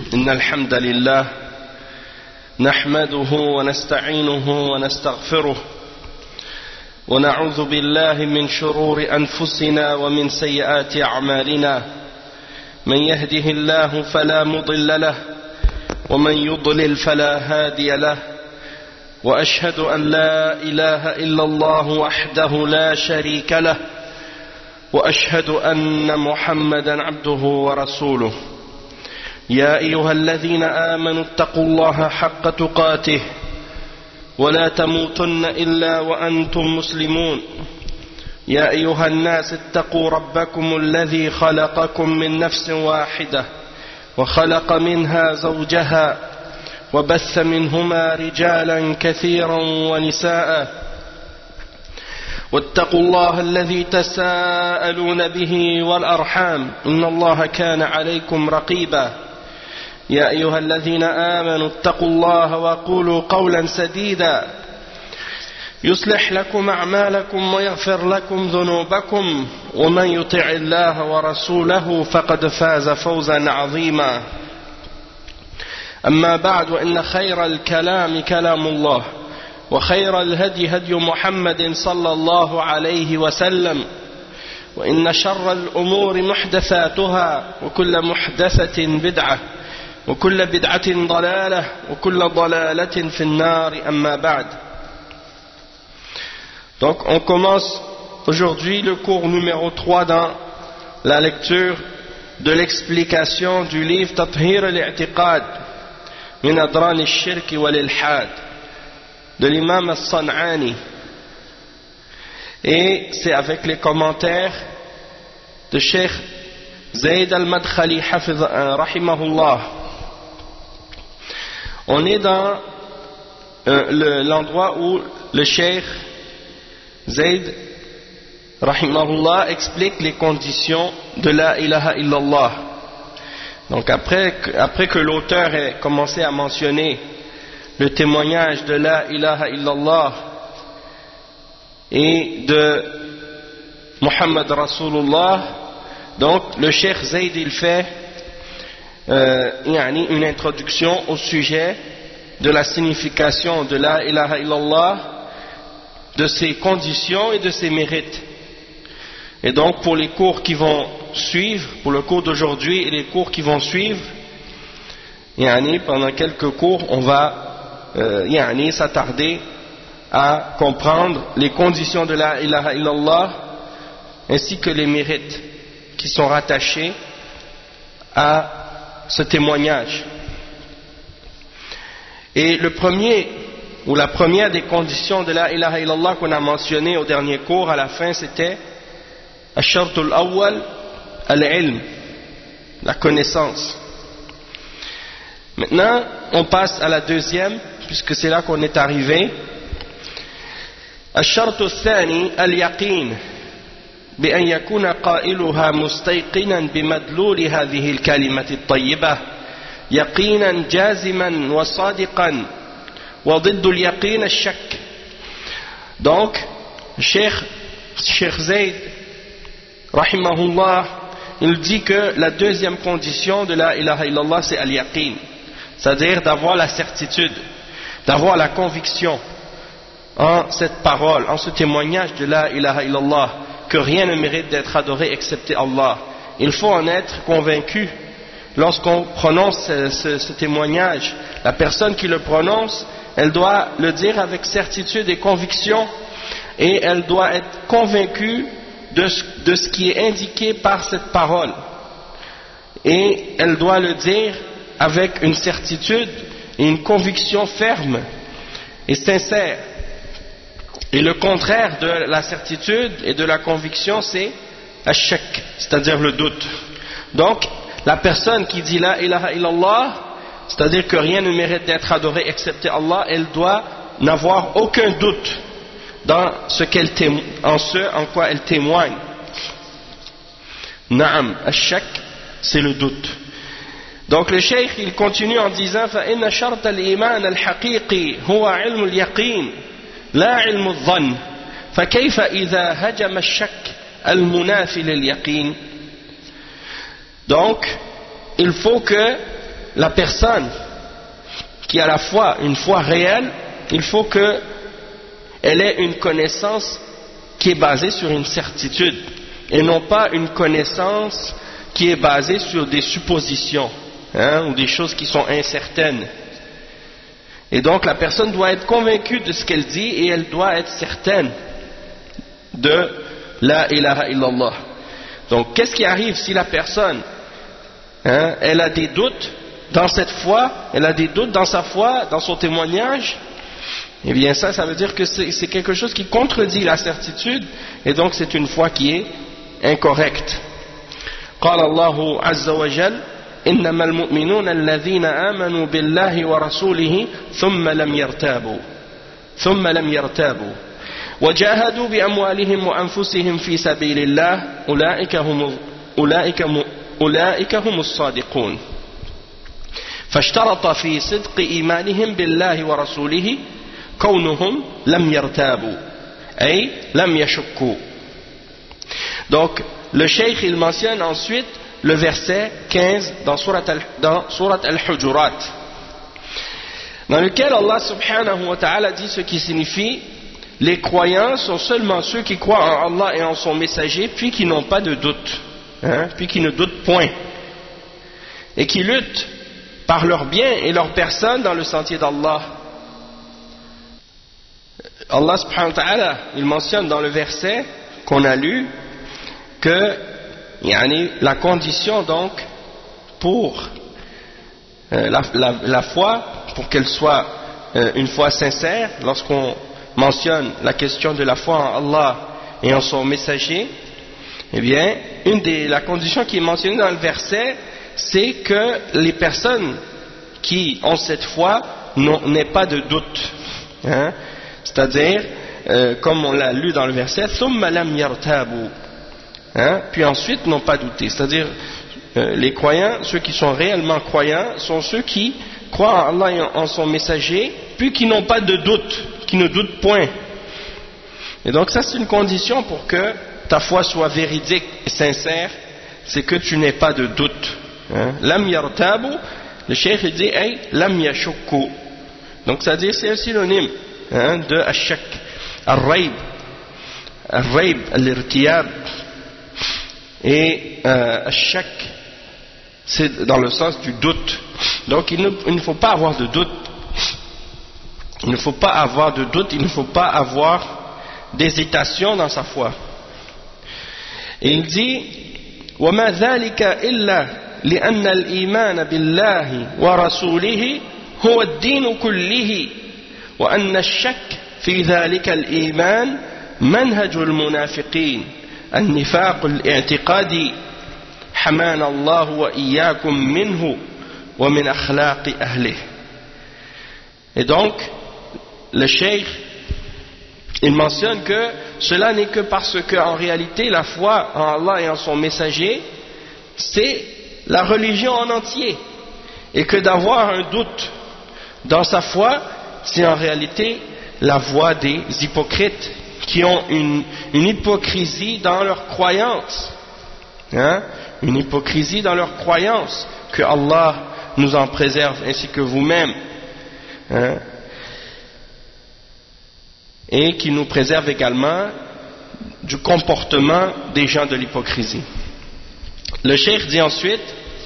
إن الحمد لله نحمده ونستعينه ونستغفره ونعوذ بالله من شرور أنفسنا ومن سيئات أعمالنا من يهده الله فلا مضل له ومن يضلل فلا هادي له وأشهد أن لا إله إلا الله وحده لا شريك له وأشهد أن محمدا عبده ورسوله يا أيها الذين آمنوا اتقوا الله حق تقاته ولا تموتن إلا وأنتم مسلمون يا أيها الناس اتقوا ربكم الذي خلقكم من نفس واحدة وخلق منها زوجها وبث منهما رجالا كثيرا ونساء واتقوا الله الذي تساءلون به والأرحام إن الله كان عليكم رقيبا يا أيها الذين آمنوا اتقوا الله وقولوا قولا سديدا يصلح لكم أعمالكم ويغفر لكم ذنوبكم ومن يطع الله ورسوله فقد فاز فوزا عظيما أما بعد وإن خير الكلام كلام الله وخير الهدي هدي محمد صلى الله عليه وسلم وإن شر الأمور محدثاتها وكل محدثة بدعة وكل بدعة ضلالة وكل ضلالة في النار أما بعد. Donc on commence aujourd'hui le cours numéro 3 dans la lecture de l'explication du livre Tathhir al-i'tiqad min adran al-shirk wal-ilhad de l'imam al-San'ani, et c'est avec les commentaires de Cheikh Zayd al-Madkhali rahimahullah. On est dans l'endroit où le Cheikh Zayd rahimahullah explique les conditions de la ilaha illallah. Donc après que l'auteur ait commencé à mentionner le témoignage de la ilaha illallah et de Muhammad Rasulullah, donc le Cheikh Zayd il fait une introduction au sujet de la signification de la ilaha illallah, de ses conditions et de ses mérites. Et donc pour les cours qui vont suivre, pour le cours d'aujourd'hui et les cours qui vont suivre, pendant quelques cours on va s'attarder à comprendre les conditions de la ilaha illallah ainsi que les mérites qui sont rattachés à ce témoignage. Et le premier ou la première des conditions de la ilaha illallah qu'on a mentionné au dernier cours à la fin, c'était ash-shartul awwal al-ilm, la connaissance. Maintenant on passe à la deuxième, puisque c'est là qu'on est arrivé. الشرط الثاني اليقين بأن يكون قائلها مستيقنا بمدلول هذه الكلمة الطيبة يقينا جازما وصادقا وضد اليقين الشك. Donc Cheikh Zayd rahimahullah, il dit que la deuxième condition de la ilaha illallah c'est al-yaqin, c'est-à-dire d'avoir la certitude, d'avoir la conviction en cette parole, en ce témoignage de la ilaha illallah, que rien ne mérite d'être adoré excepté Allah. Il faut en être convaincu lorsqu'on prononce ce témoignage. La personne qui le prononce, elle doit le dire avec certitude et conviction, et elle doit être convaincue de ce qui est indiqué par cette parole, et elle doit le dire avec une certitude et une conviction ferme et sincère. Et le contraire de la certitude et de la conviction, c'est ash-shak, c'est-à-dire le doute. Donc la personne qui dit la ilaha illallah, c'est-à-dire que rien ne mérite d'être adoré excepté Allah, elle doit n'avoir aucun doute dans ce en quoi elle témoigne. Naam, ash-shak, c'est le doute. Donc le cheikh il continue en disant فإن شرط الإيمان الحقيقي هو علم اليقين لا علم الظن فكيف إذا هجم الشك المنافي لليقين. Donc il faut que la personne qui a la foi, une foi réelle, il faut qu'elle ait une connaissance qui est basée sur une certitude et non pas une connaissance qui est basée sur des suppositions, ou des choses qui sont incertaines. Et donc la personne doit être convaincue de ce qu'elle dit et elle doit être certaine de la ilaha illallah. Donc qu'est-ce qui arrive si la personne elle a des doutes dans cette foi, elle a des doutes dans sa foi, dans son témoignage? Eh bien ça veut dire que c'est quelque chose qui contredit la certitude et donc c'est une foi qui est incorrecte. قال الله عز وجل إنما المؤمنون الذين آمنوا بالله ورسوله ثم لم يرتابوا وجاهدوا بأموالهم وأنفسهم في سبيل الله أولئك هم الصادقون فاشترط في صدق إيمانهم بالله ورسوله كونهم لم يرتابوا أي لم يشكوا. Donc le cheikh il mentionne ensuite le verset 15 dans Surat Al-Hujurat, dans lequel Allah subhanahu wa ta'ala dit ce qui signifie: les croyants sont seulement ceux qui croient en Allah et en son messager, puis qui n'ont pas de doute, puis qui ne doutent point, et qui luttent par leur bien et leur personne dans le sentier d'Allah. Allah subhanahu wa ta'ala, il mentionne dans le verset qu'on a lu que la condition donc pour la foi, pour qu'elle soit une foi sincère, lorsqu'on mentionne la question de la foi en Allah et en son messager, eh bien la condition qui est mentionnée dans le verset, c'est que les personnes qui ont cette foi n'aient pas de doute, c'est-à-dire comme on l'a lu dans le verset thumma lam yartabu, puis ensuite n'ont pas douté, c'est-à-dire les croyants, ceux qui sont réellement croyants sont ceux qui croient en Allah et en son messager, puis qui n'ont pas de doute, qui ne doutent point. Et donc ça c'est une condition pour que ta foi soit véridique et sincère, c'est que tu n'aies pas de doute. Lam yartabu, le cheikh dit ay lam yashukku, donc ça veut dire c'est un synonyme de ashak, al-rayb, al-irtiyab, et ashak c'est dans le sens du doute. Donc il ne faut pas avoir de doute, il ne faut pas avoir de doute, il ne faut pas avoir d'hésitation dans sa foi. Et il dit وَمَا ذَلِكَ إِلَّا لِأَنَّ الْإِيمَانَ بِاللَّهِ وَرَسُولِهِ هُوَ الدِّينُ كُلِّهِ وَأَنَّ الشَّكَّ في ذلك الإيمان منهج المنافقين النفاق الاعتقادي حمانا الله وإياكم منه ومن أخلاق أهله. Et donc le cheikh il mentionne que cela n'est que parce que en réalité la foi en Allah et en son messager c'est la religion en entier, et que d'avoir un doute dans sa foi c'est en réalité la voie des hypocrites qui ont une hypocrisie dans leur croyance, une hypocrisie dans leur croyance, que Allah nous en préserve ainsi que vous-même, et qui nous préserve également du comportement des gens de l'hypocrisie. Le cheikh dit ensuite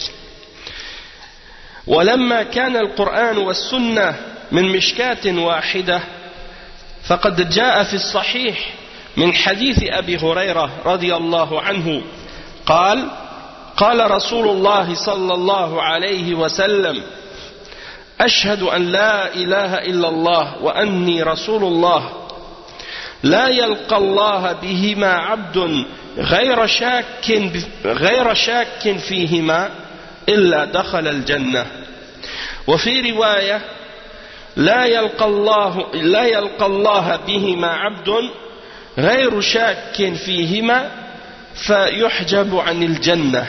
وَلَمَّا كَانَ الْقُرْآنُ وَالسُّنَّةُ من مشكاة واحدة فقد جاء في الصحيح من حديث أبي هريرة رضي الله عنه قال قال رسول الله صلى الله عليه وسلم أشهد أن لا إله إلا الله وأني رسول الله لا يلقى الله بهما عبد غير شاك فيهما إلا دخل الجنة. وفي رواية لا يلقى الله بهما عبد غير شاك فيهما فيحجب عن الجنة.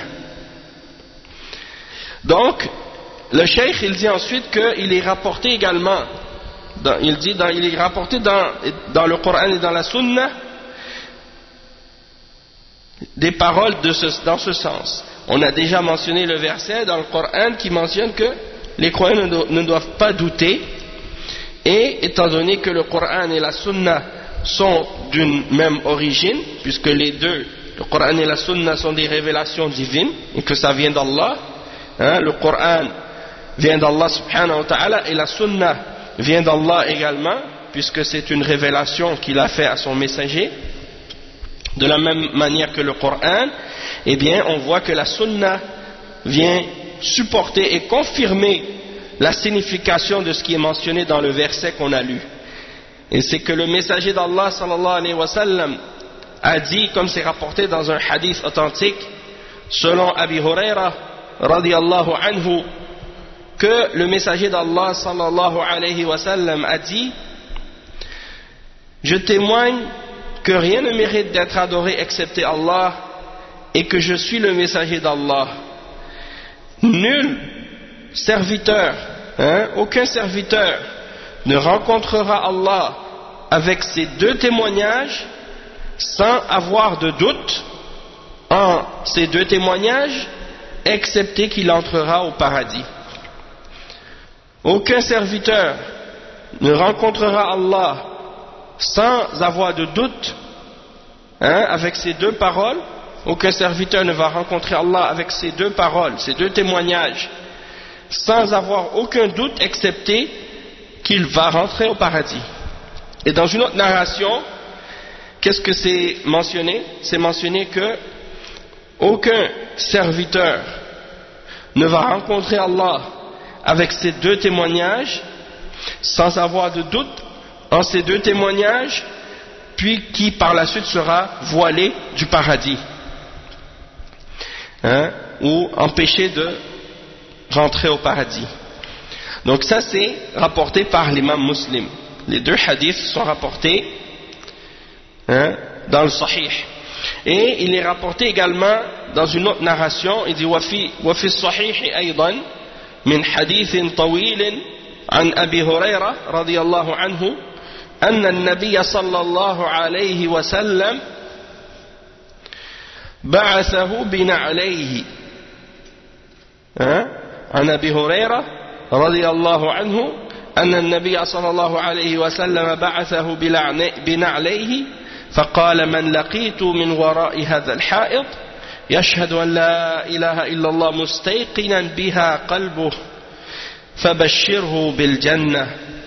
Donc le cheikh il dit ensuite qu'il est rapporté également il est rapporté dans le Coran et dans la Sunna des paroles dans ce sens. On a déjà mentionné le verset dans le Coran qui mentionne que les croyants ne doivent pas douter, et étant donné que le Coran et la Sunna sont d'une même origine, puisque les deux, le Coran et la Sunna, sont des révélations divines et que ça vient d'Allah, le Coran vient d'Allah subhanahu wa ta'ala et la Sunna vient d'Allah également, puisque c'est une révélation qu'il a fait à son messager. De la même manière que le Coran, eh bien on voit que la Sunna vient supporter et confirmer la signification de ce qui est mentionné dans le verset qu'on a lu. Et c'est que le messager d'Allah sallallahu alayhi wa sallam a dit, comme c'est rapporté dans un hadith authentique, selon Abi Huraira radiyallahu anhu, que le messager d'Allah sallallahu alayhi wa sallam a dit: je témoigne que rien ne mérite d'être adoré excepté Allah et que je suis le messager d'Allah. Nul serviteur, aucun serviteur ne rencontrera Allah avec ces deux témoignages sans avoir de doute en ces deux témoignages, excepté qu'il entrera au paradis. Aucun serviteur ne rencontrera Allah sans avoir de doute avec ces deux paroles. Aucun serviteur ne va rencontrer Allah avec ces deux paroles, ces deux témoignages, sans avoir aucun doute, excepté qu'il va rentrer au paradis. Et dans une autre narration, qu'est-ce que c'est mentionné? C'est mentionné que aucun serviteur ne va rencontrer Allah avec ces deux témoignages sans avoir de doute en ces deux témoignages, puis qui par la suite sera voilé du paradis, ou empêché de rentrer au paradis. Donc ça c'est rapporté par l'imam Muslim. Les deux hadiths sont rapportés dans le Sahih. Et il est rapporté également dans une autre narration, il dit وفي الصحيح أيضا من حديث طويل عن أبي هريرة رضي الله عنه أن النبي صلى الله عليه وسلم بعثه بنعليه. عن أبي هريرة رضي الله عنه أن النبي صلى الله عليه وسلم بعثه بنعليه فقال من لقيت من وراء هذا الحائط يشهد أن لا إله إلا الله مستيقنا بها قلبه فبشره بالجنة.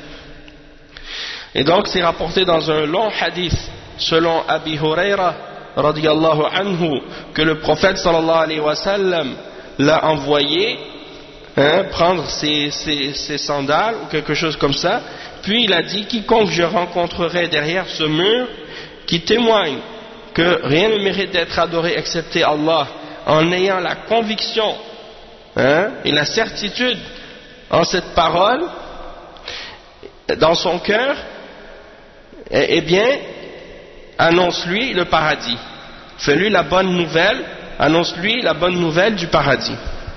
Et donc c'est rapporté dans un long hadith selon Abi Huraira radiyallahu anhu que le prophète sallallahu alayhi wa sallam l'a envoyé prendre ses sandales ou quelque chose comme ça, puis il a dit: quiconque je rencontrerai derrière ce mur qui témoigne que rien ne mérite d'être adoré excepté Allah, en ayant la conviction et la certitude en cette parole dans son cœur, eh bien annonce-lui le paradis, fais-lui la bonne nouvelle, annonce-lui la bonne nouvelle du paradis.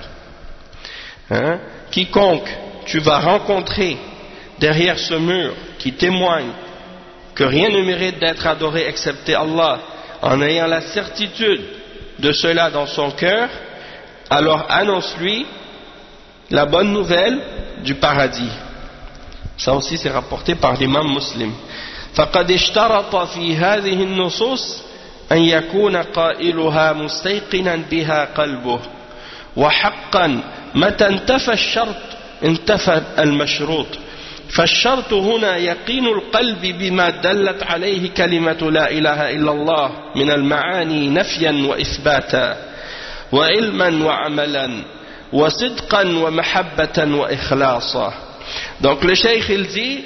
Quiconque tu vas rencontrer derrière ce mur qui témoigne que rien ne mérite d'être adoré excepté Allah, en ayant la certitude de cela dans son cœur, alors annonce-lui la bonne nouvelle du paradis. Ça aussi c'est rapporté par l'imam Muslim. فقد اشترط في هذه النصوص أن يكون قائلها مستيقنا بها قلبه وحقا متى انتفى الشرط انتفى المشروط فالشرط هنا يقين القلب بما دلت عليه كلمة لا إله إلا الله من المعاني نفيا وإثباتا وعلما وعملا وصدقا ومحبة وإخلاصا. Donc le cheikh il dit,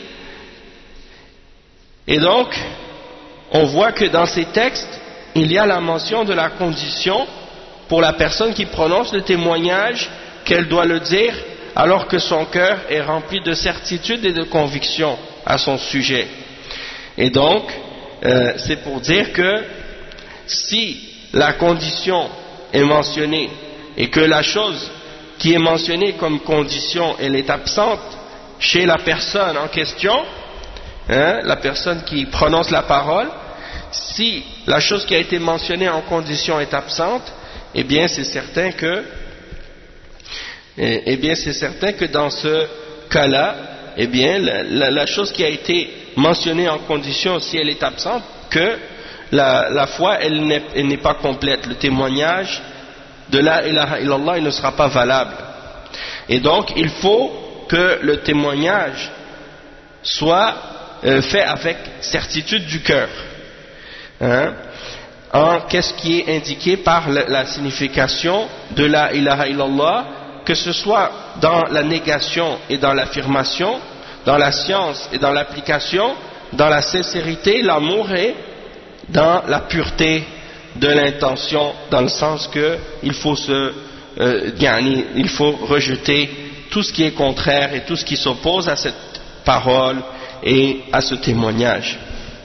et donc on voit que dans ces textes il y a la mention de la condition pour la personne qui prononce le témoignage, qu'elle doit le dire alors que son cœur est rempli de certitude et de conviction à son sujet. Et donc c'est pour dire que si la condition est mentionnée et que la chose qui est mentionnée comme condition elle est absente chez la personne en question, la personne qui prononce la parole, si la chose qui a été mentionnée en condition est absente, eh bien c'est certain que eh bien c'est certain que dans ce cas-là, eh bien la chose qui a été mentionnée en condition, si elle est absente, que la foi elle n'est pas complète, le témoignage de la ilaha illallah il ne sera pas valable. Et donc il faut que le témoignage soit fait avec certitude du cœur, hein, en qu'est-ce qui est indiqué par la signification de la ilaha illallah, que ce soit dans la négation et dans l'affirmation, dans la science et dans l'application, dans la sincérité, l'amour et dans la pureté de l'intention, dans le sens que il faut il faut rejeter tout ce qui est contraire et tout ce qui s'oppose à cette parole et à ce témoignage.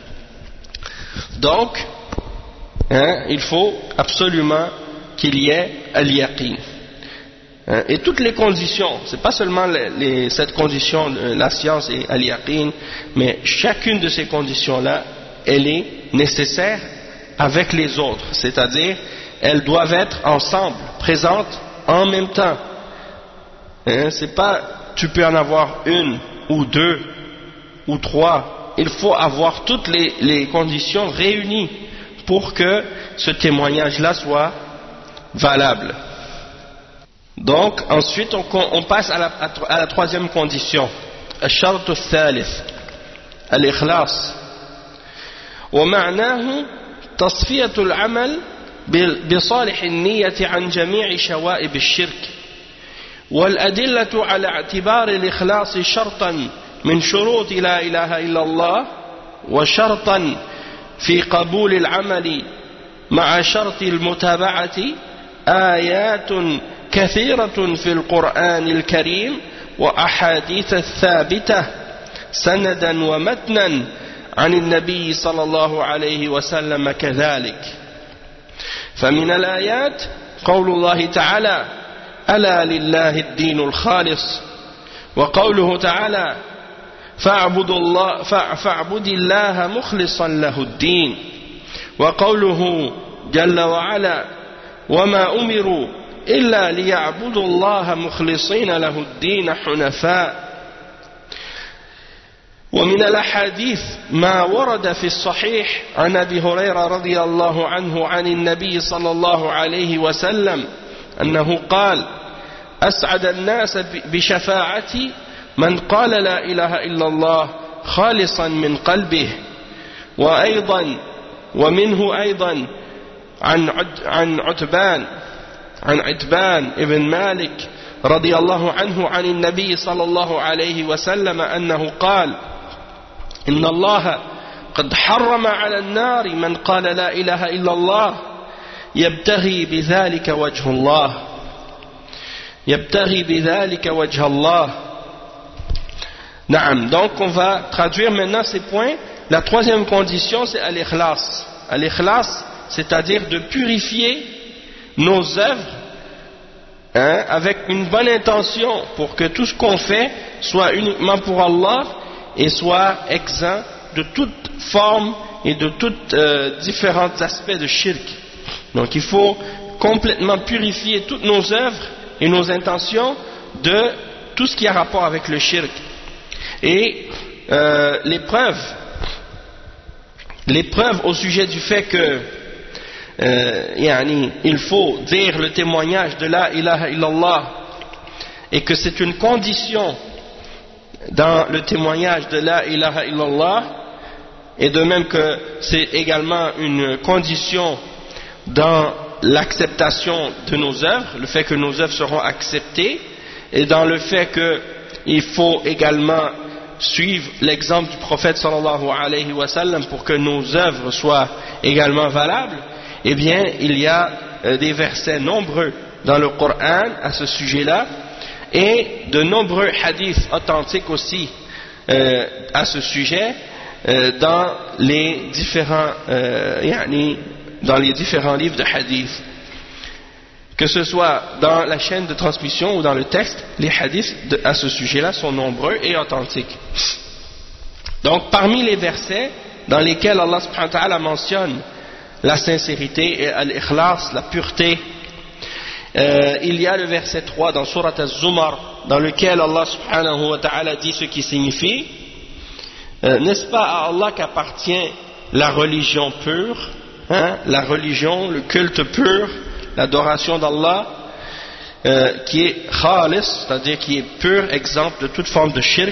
Donc, il faut absolument qu'il y ait al-yaqin. Et toutes les conditions, c'est pas seulement cette condition, la science et al-yaqin, mais chacune de ces conditions-là, elle est nécessaire avec les autres, c'est-à-dire elles doivent être ensemble, présentes en même temps. C'est pas tu peux en avoir une ou deux ou trois, il faut avoir toutes les conditions réunies pour que ce témoignage-là soit valable. Donc ensuite on passe à la troisième condition, الشرط الثالث الإخلاص ومعناه تصفية العمل بصالح النية عن جميع شوائب الشرك والأدلة على اعتبار الإخلاص شرطا من شروط لا إله إلا الله وشرطا في قبول العمل مع شرط المتابعة آيات كثيرة في القرآن الكريم وأحاديث ثابتة سندا ومتنا عن النبي صلى الله عليه وسلم كذلك. فمن الآيات قول الله تعالى ألا لله الدين الخالص وقوله تعالى فاعبد الله مخلصا له الدين وقوله جل وعلا وما أمروا إلا ليعبدوا الله مخلصين له الدين حنفاء. ومن الأحاديث ما ورد في الصحيح عن أبي هريرة رضي الله عنه عن النبي صلى الله عليه وسلم أنه قال أسعد الناس بشفاعتي من قال لا إله إلا الله خالصا من قلبه. وأيضا ومنه أيضا عن عتبان ابن مالك رضي الله عنه عن النبي صلى الله عليه وسلم أنه قال إن الله قد حرم على النار من قال لا إله إلا الله يبتغي بذلك وجه الله. Naam. Donc on va traduire maintenant ces points. La troisième condition c'est al-ikhlas. Al-ikhlas, c'est-à-dire de purifier nos œuvres avec une bonne intention pour que tout ce qu'on fait soit uniquement pour Allah et soit exempt de toute forme et de tous différents aspects de shirk. Donc il faut complètement purifier toutes nos œuvres et nos intentions de tout ce qui a rapport avec le shirk. Et les preuves au sujet du fait que il faut dire le témoignage de la ilaha illallah et que c'est une condition dans le témoignage de la ilaha illallah, et de même que c'est également une condition dans l'acceptation de nos œuvres, le fait que nos œuvres seront acceptées, et dans le fait qu'il faut également suivre l'exemple du prophète sallallahu alayhi wa sallam pour que nos œuvres soient également valables. Eh bien, il y a des versets nombreux dans le Coran à ce sujet-là, et de nombreux hadiths authentiques aussi à ce sujet dans les différents livres de hadiths. Que ce soit dans la chaîne de transmission ou dans le texte, les hadiths à ce sujet-là sont nombreux et authentiques. Donc, parmi les versets dans lesquels Allah subhanahu wa ta'ala mentionne la sincérité et al-ikhlas, la pureté, il y a le verset 3 dans Surat Az-Zumar, dans lequel Allah subhanahu wa ta'ala dit ce qui signifie n'est-ce pas à Allah qu'appartient la religion pure, la religion, le culte pur, l'adoration d'Allah, qui est khalis, c'est-à-dire qui est pur, exempt de toute forme de shirk.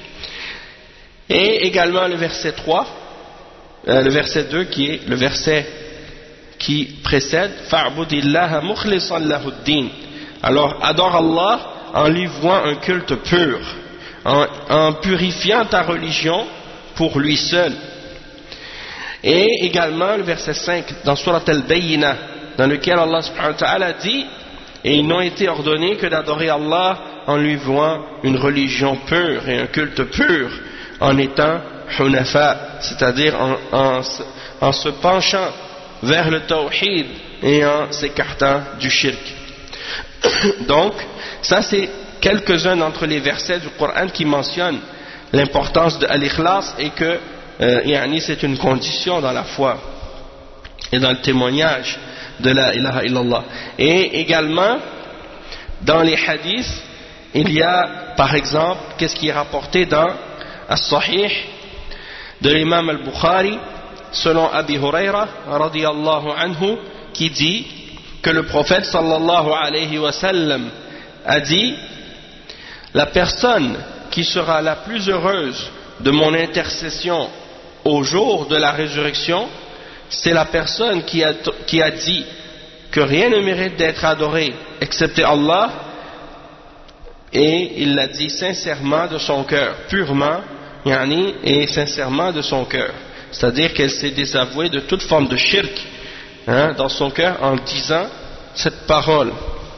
Et également le verset 3, le verset 2 qui est le verset qui précède, fa'budillaha mukhlisan lahuddin. Alors adore Allah en lui vouant un culte pur, en purifiant ta religion pour lui seul. Et également le verset 5 dans Surat Al-Bayyinah, dans lequel Allah subhanahu wa ta'ala dit, et ils n'ont été ordonnés que d'adorer Allah en lui vouant une religion pure et un culte pur, en étant hunafa, c'est-à-dire en se penchant vers le tawhid et en s'écartant du shirk. Donc, ça c'est quelques-uns d'entre les versets du Coran qui mentionnent l'importance de al-ikhlas et que c'est une condition dans la foi et dans le témoignage de la ilaha illallah. Et également, dans les hadiths, il y a par exemple, qu'est-ce qui est rapporté dans As-Sahih de l'imam al-Bukhari, selon Abi Huraira radiyallahu anhu, qui dit que le prophète sallallahu alayhi wa sallam a dit: la personne qui sera la plus heureuse de mon intercession au jour de la résurrection, c'est la personne qui a dit que rien ne mérite d'être adoré excepté Allah, et il l'a dit sincèrement de son cœur, purement, et sincèrement de son cœur. C'est-à-dire qu'elle s'est désavouée de toute forme de shirk dans son cœur en disant cette parole.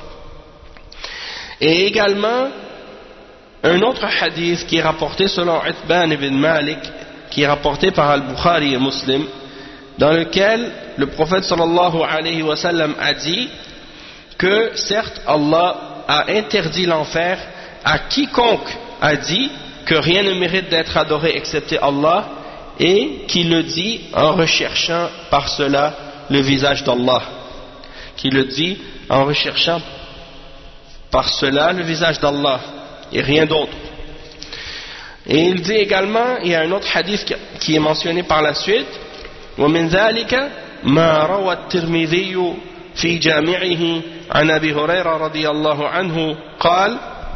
Et également, un autre hadith qui est rapporté selon Utban ibn Malik, qui est rapporté par Al-Bukhari et Muslim, dans lequel le prophète sallallahu alayhi wa sallam a dit que certes Allah a interdit l'enfer à quiconque a dit que rien ne mérite d'être adoré excepté Allah, et qui le dit en recherchant par cela le visage d'Allah, qui le dit en recherchant par cela le visage d'Allah et rien d'autre. Et il dit également, il y a un autre hadith qui est mentionné par la suite: ومن ذلك ما روى الترمذي في جامعه عن أبي هريرة رضي الله عنه قال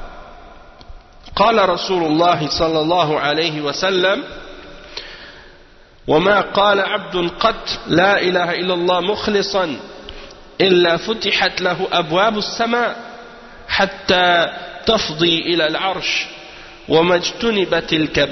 قال رسول الله صلى الله عليه وسلم: وما قال عبد قط لا إله إلا الله مخلصا إلا فتحت له أبواب السماء حتى تفضي إلى العرش وما اجتنبت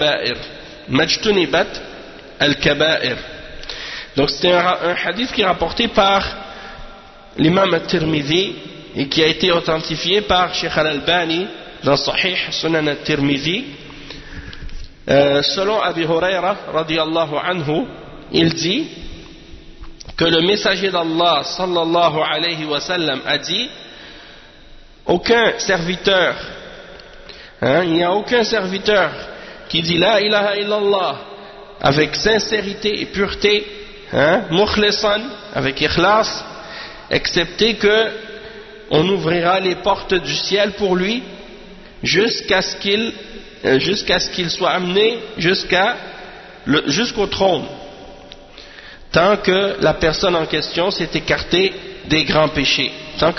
الكبائر. Donc c'est un hadith qui est rapporté par l'imam al-Tirmidhi et qui a été authentifié par Sheikh al-Albani dans Sahih Sunan al-Tirmidhi. Selon Abi Huraira radiyallahu anhu, il dit que le messager d'Allah sallallahu alayhi wa sallam a dit: aucun serviteur, il n'y a aucun serviteur qui dit la ilaha illallah avec sincérité et pureté, mukhlisan, avec ikhlas, excepté que on ouvrira les portes du ciel pour lui jusqu'à ce qu'il soit amené jusqu'au trône, tant que la personne en question s'est écartée des grands péchés,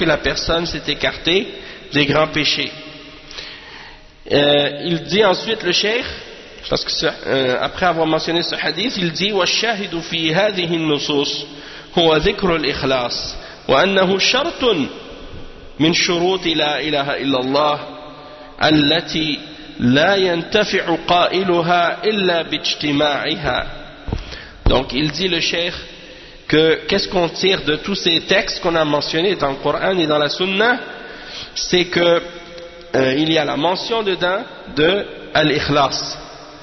il dit ensuite le cheikh, parce que après avoir mentionné ce hadith, il dit: وَالشَّاهِدُ فِي هَذِهِ النُّصُوص هُوَ ذِكْرُ الْإِخْلَاصِ وَأَنَّهُ شَرْطٌ مِنْ شُرُوطِ لَا إِلَهَ إِلَّا اللَّهِ الَّتِي لَا يَنْتَفِعُ قَائِلُهَا إِلَّا بِاجْتِمَاعِهَا. Donc il dit le cheikh que qu'est-ce qu'on tire de tous ces textes qu'on a mentionnés dans le Coran et dans la Sunna, c'est que il y a la mention dedans de al-ikhlas,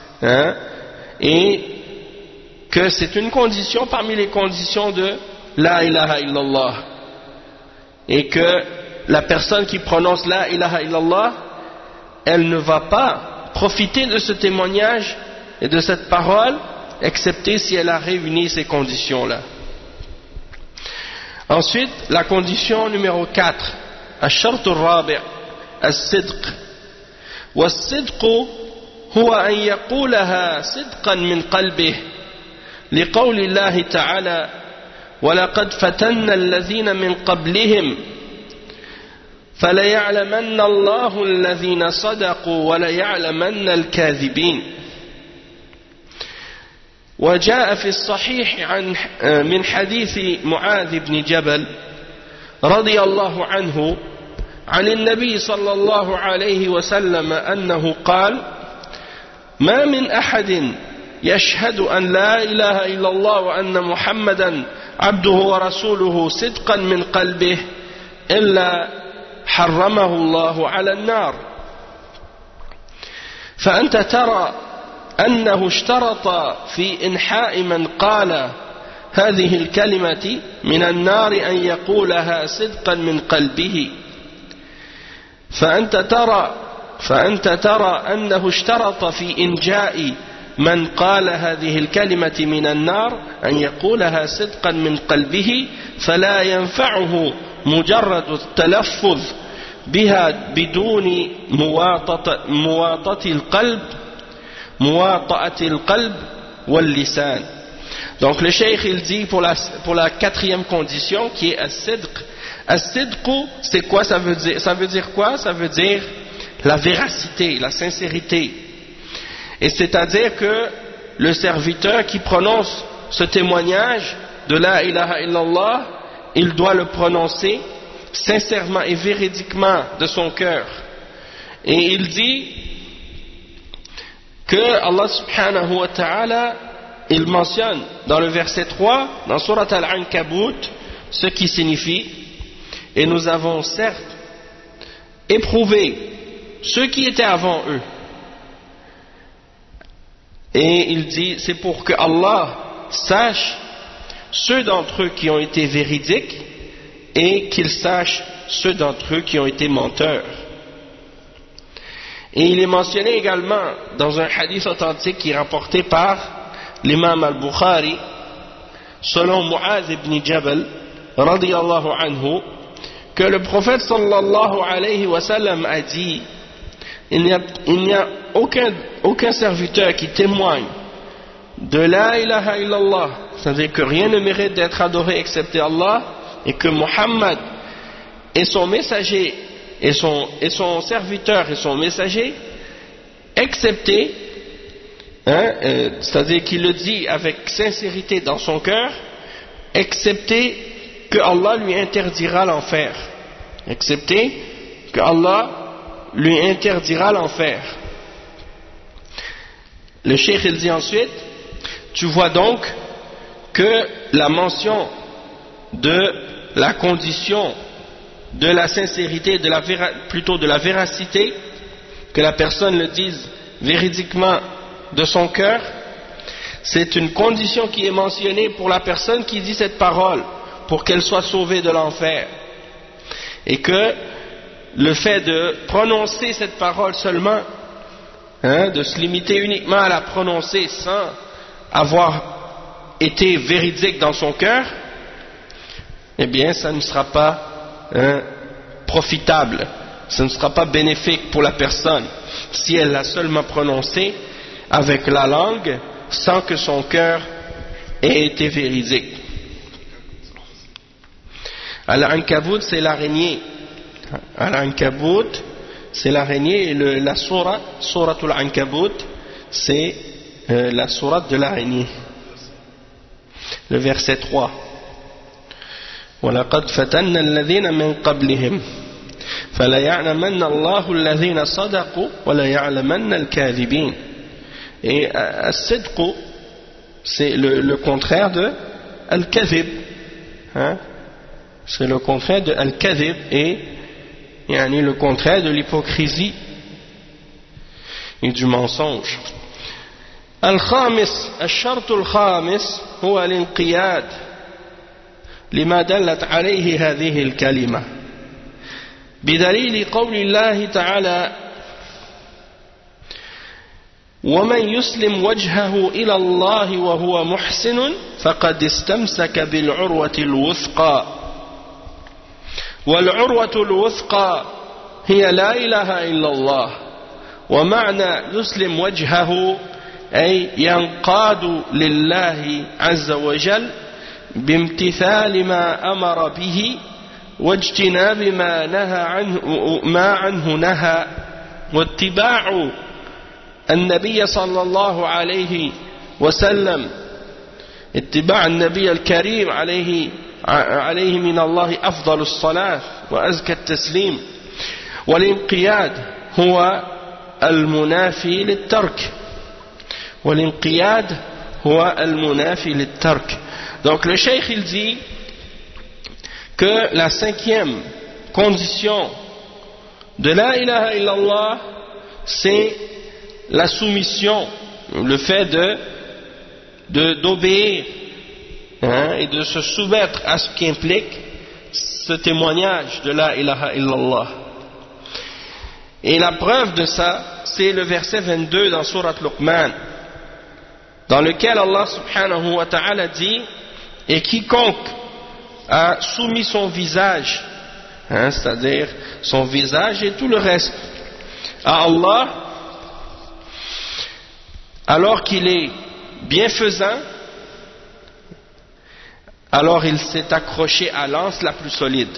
et que c'est une condition parmi les conditions de la ilaha illallah, et que la personne qui prononce la ilaha illallah, elle ne va pas profiter de ce témoignage et de cette parole excepté si elle a réuni ces conditions là. Ensuite, la condition numéro 4 الشرط الرابع الصدق والصدق هو أن يقولها صدقا من قلبه لقول الله تعالى ولقد فتنا الذين من قبلهم فليعلمن الله الذين صدقوا وليعلمن الكاذبين. وجاء في الصحيح من حديث معاذ بن جبل رضي الله عنه عن النبي صلى الله عليه وسلم أنه قال ما من أحد يشهد أن لا إله إلا الله وأن محمدا عبده ورسوله صدقا من قلبه إلا حرمه الله على النار. فأنت ترى أنه اشترط في إنحاء من قال هذه الكلمة من النار أن يقولها صدقا من قلبه. فأنت ترى أنه اشترط في إنجاء من قال هذه الكلمة من النار أن يقولها صدقا من قلبه فلا ينفعه مجرد التلفظ بها بدون مواطأة القلب والlisan. Donc le cheikh il dit pour la quatrième condition qui est as-sidq. As-sidq, c'est quoi? Ça veut dire quoi? Ça veut dire la véracité, la sincérité. Et c'est-à-dire que le serviteur qui prononce ce témoignage de la ilaha illallah, il doit le prononcer sincèrement et véridiquement de son cœur. Et il dit que Allah subhanahu wa ta'ala, il mentionne dans le verset 3, dans Surat Al-Ankabut, ce qui signifie et nous avons certes éprouvé ceux qui étaient avant eux. Et il dit, c'est pour que Allah sache ceux d'entre eux qui ont été véridiques et qu'il sache ceux d'entre eux qui ont été menteurs. Et il est mentionné également dans un hadith authentique qui est rapporté par l'imam al-Bukhari, selon Mu'adh ibn Jabal, radiyallahu anhu, que le prophète sallallahu alayhi wa sallam a dit, il n'y a aucun serviteur qui témoigne de la ilaha illallah, c'est-à-dire que rien ne mérite d'être adoré excepté Allah, et que Muhammad est son messager, et son serviteur et son messager, excepté, c'est-à-dire qu'il le dit avec sincérité dans son cœur, excepté que Allah lui interdira l'enfer. Excepté que Allah lui interdira l'enfer. Le cheikh il dit ensuite, tu vois donc que la mention de la condition de la sincérité, plutôt de la véracité, que la personne le dise véridiquement de son cœur, c'est une condition qui est mentionnée pour la personne qui dit cette parole, pour qu'elle soit sauvée de l'enfer. Et que le fait de prononcer cette parole seulement, de se limiter uniquement à la prononcer sans avoir été véridique dans son cœur, eh bien ça ne sera pas profitable, ça ne sera pas bénéfique pour la personne si elle l'a seulement prononcé avec la langue sans que son cœur ait été véridique. Al-Ankabut, c'est l'araignée. Al-Ankabut, c'est l'araignée, et la Suratul Ankabut, c'est la sourate de l'araignée. Le verset 3. وَلَقَدْ فَتَنَّا الَّذِينَ مِنْ قَبْلِهِمْ فَلَيَعْلَمَنَّ اللَّهُ الَّذِينَ صَدَقُوا وَلَيَعْلَمَنَّ الْكَاذِبِينَ. Et as-sidq, c'est le contraire de al-kadhib, c'est le contraire de al-kadhib, et le contraire de l'hypocrisie et du mensonge. Al-khamis, al-shart al-khamis huwa al-inqiyad لما دلت عليه هذه الكلمة بدليل قول الله تعالى ومن يسلم وجهه إلى الله وهو محسن فقد استمسك بالعروة الوثقى والعروة الوثقى هي لا إله إلا الله ومعنى يسلم وجهه أي ينقاد لله عز وجل بامتثال ما أمر به واجتناب ما عنه نهى واتباع النبي صلى الله عليه وسلم اتباع النبي الكريم عليه من الله أفضل الصلاة وأزكى التسليم والانقياد هو المنافي للترك والانقياد هو المنافي للترك. Donc le cheikh il dit que la cinquième condition de la ilaha illallah c'est la soumission, le fait d'obéir et de se soumettre à ce qu'implique ce témoignage de la ilaha illallah. Et la preuve de ça, c'est le verset 22 dans Surat Luqman, dans lequel Allah subhanahu wa ta'ala dit: et quiconque a soumis son visage, c'est-à-dire son visage et tout le reste, à Allah, alors qu'il est bienfaisant, alors il s'est accroché à l'anse la plus solide.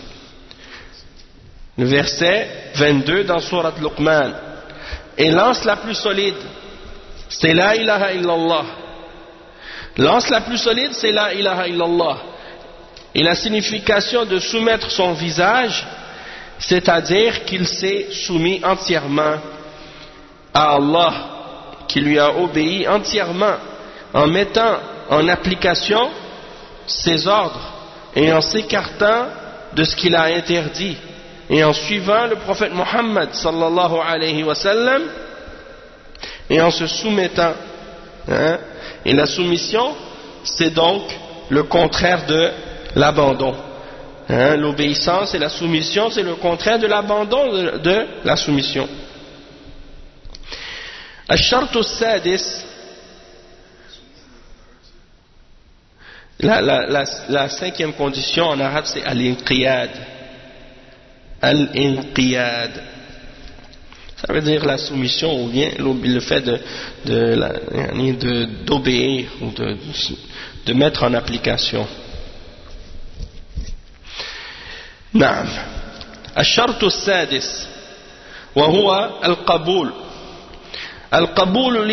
Le verset 22 dans Surat Luqman. Et l'anse la plus solide, c'est la ilaha illallah. L'anse la plus solide, c'est la ilaha illallah. Et la signification de soumettre son visage, c'est-à-dire qu'il s'est soumis entièrement à Allah, qui lui a obéi entièrement, en mettant en application ses ordres et en s'écartant de ce qu'il a interdit et en suivant le prophète Mohammed sallallahu alayhi wa sallam et en se soumettant. Et la soumission, c'est donc le contraire de l'abandon. L'obéissance et la soumission, c'est le contraire de l'abandon de la soumission. الشرط السادس, la cinquième condition en arabe c'est al-inqiyad. Al-inqiyad, ça veut dire la soumission ou bien le fait d'obéir ou de mettre en application. نعم. الشرط السادس وهو القبول. القبول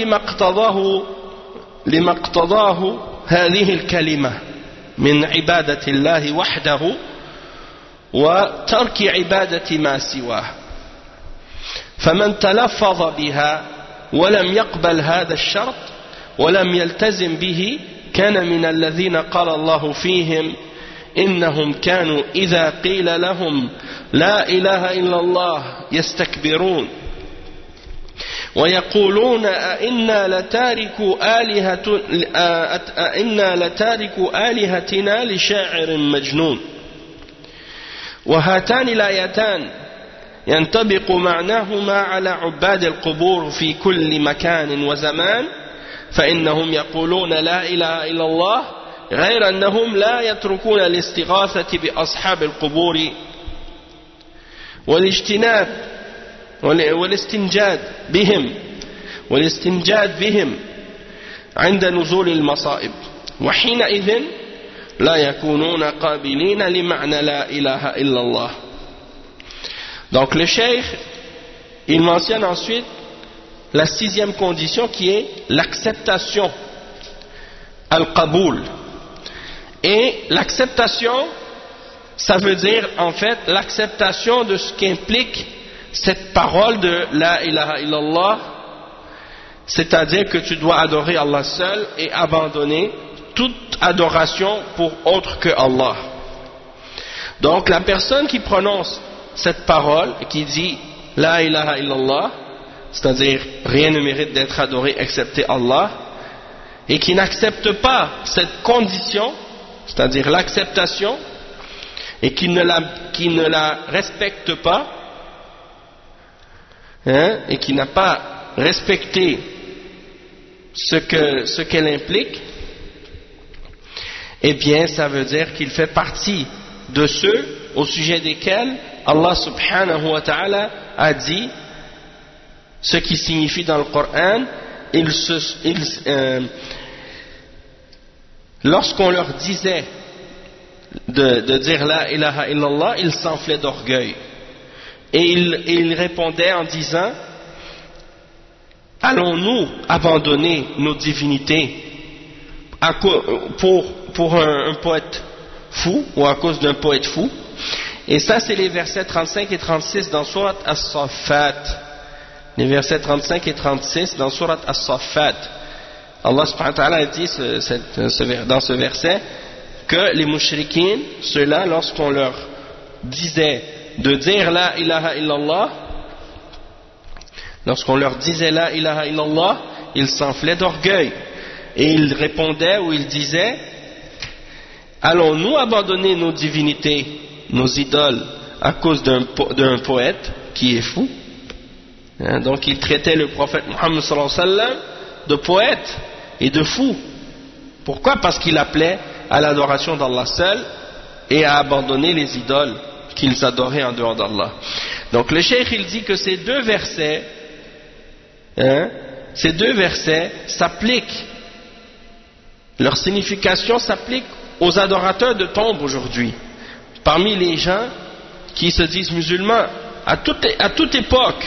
لما اقتضاه هذه الكلمة من عبادة الله وحده وترك عبادة ما سواه. فمن تلفظ بها ولم يقبل هذا الشرط ولم يلتزم به كان من الذين قال الله فيهم إنهم كانوا إذا قيل لهم لا إله إلا الله يستكبرون ويقولون أئنا لتاركو آلهتنا لشاعر مجنون. وهاتان الآيتان ينطبق معناهما على عباد القبور في كل مكان وزمان، فإنهم يقولون لا إله إلا الله، غير أنهم لا يتركون الاستغاثة بأصحاب القبور والاستنجاد بهم عند نزول المصائب، وحينئذ لا يكونون قابلين لمعنى لا إله إلا الله. Donc le cheikh, il mentionne ensuite la sixième condition qui est l'acceptation, al-qaboul. Et l'acceptation, ça veut dire en fait l'acceptation de ce qu'implique cette parole de la ilaha illallah, c'est-à-dire que tu dois adorer Allah seul et abandonner toute adoration pour autre que Allah. Donc la personne qui prononce cette parole et qui dit la ilaha illallah, c'est-à-dire rien ne mérite d'être adoré excepté Allah, et qui n'accepte pas cette condition, c'est-à-dire l'acceptation, et qui ne la respecte pas, et qui n'a pas respecté ce qu'elle implique, eh bien ça veut dire qu'il fait partie de ceux au sujet desquels Allah subhanahu wa ta'ala a dit ce qui signifie dans le Coran, lorsqu'on leur disait de dire la ilaha illallah, ils s'enflaient d'orgueil. Et ils répondaient en disant: allons-nous abandonner nos divinités pour un poète fou, ou à cause d'un poète fou? Et ça, c'est les versets 35 et 36 dans Surat As-Saffat. Les versets 35 et 36 dans Surat As-Saffat. Allah subhanahu wa ta'ala dit dans ce verset que les mushrikines, ceux-là, lorsqu'on leur disait de dire la ilaha illallah, ils s'enflaient d'orgueil. Et ils répondaient, ou ils disaient: allons-nous abandonner nos divinités, nos idoles, à cause d'un poète qui est fou? Donc ils traitaient le prophète Muhammad sallallahu alayhi wa sallam de poète et de fou. Pourquoi? Parce qu'il appelait à l'adoration d'Allah seul et à abandonner les idoles qu'ils adoraient en dehors d'Allah. Donc le cheikh, il dit que ces deux versets s'appliquent, leur signification s'applique aux adorateurs de tombes aujourd'hui, parmi les gens qui se disent musulmans à toute époque,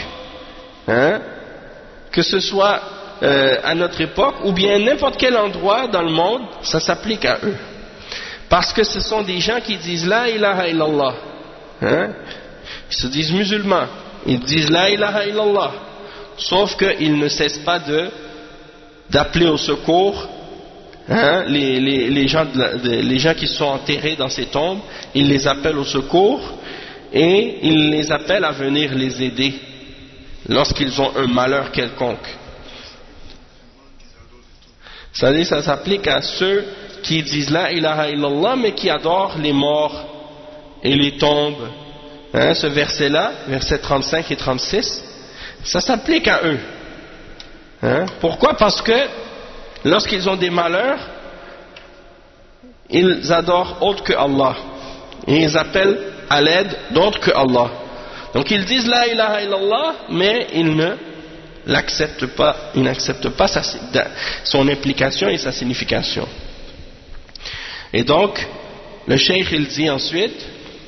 que ce soit à notre époque ou bien n'importe quel endroit dans le monde, ça s'applique à eux, parce que ce sont des gens qui disent la ilaha illallah, ils se disent musulmans, ils disent la ilaha illallah, sauf qu'ils ne cessent pas d'appeler au secours les gens qui sont enterrés dans ces tombes. Ils les appellent au secours et ils les appellent à venir les aider lorsqu'ils ont un malheur quelconque. C'est-à-dire, ça s'applique à ceux qui disent la ilaha illallah mais qui adorent les morts et les tombes. Ce verset-là, verset 35 et 36, ça s'applique à eux. Pourquoi? Parce que lorsqu'ils ont des malheurs, ils adorent autre que Allah et ils appellent à l'aide d'autre que Allah. Donc ils disent la ilaha illallah, mais ils ne l'acceptent pas, ils n'acceptent pas son implication et sa signification. Et donc le cheikh, il dit ensuite,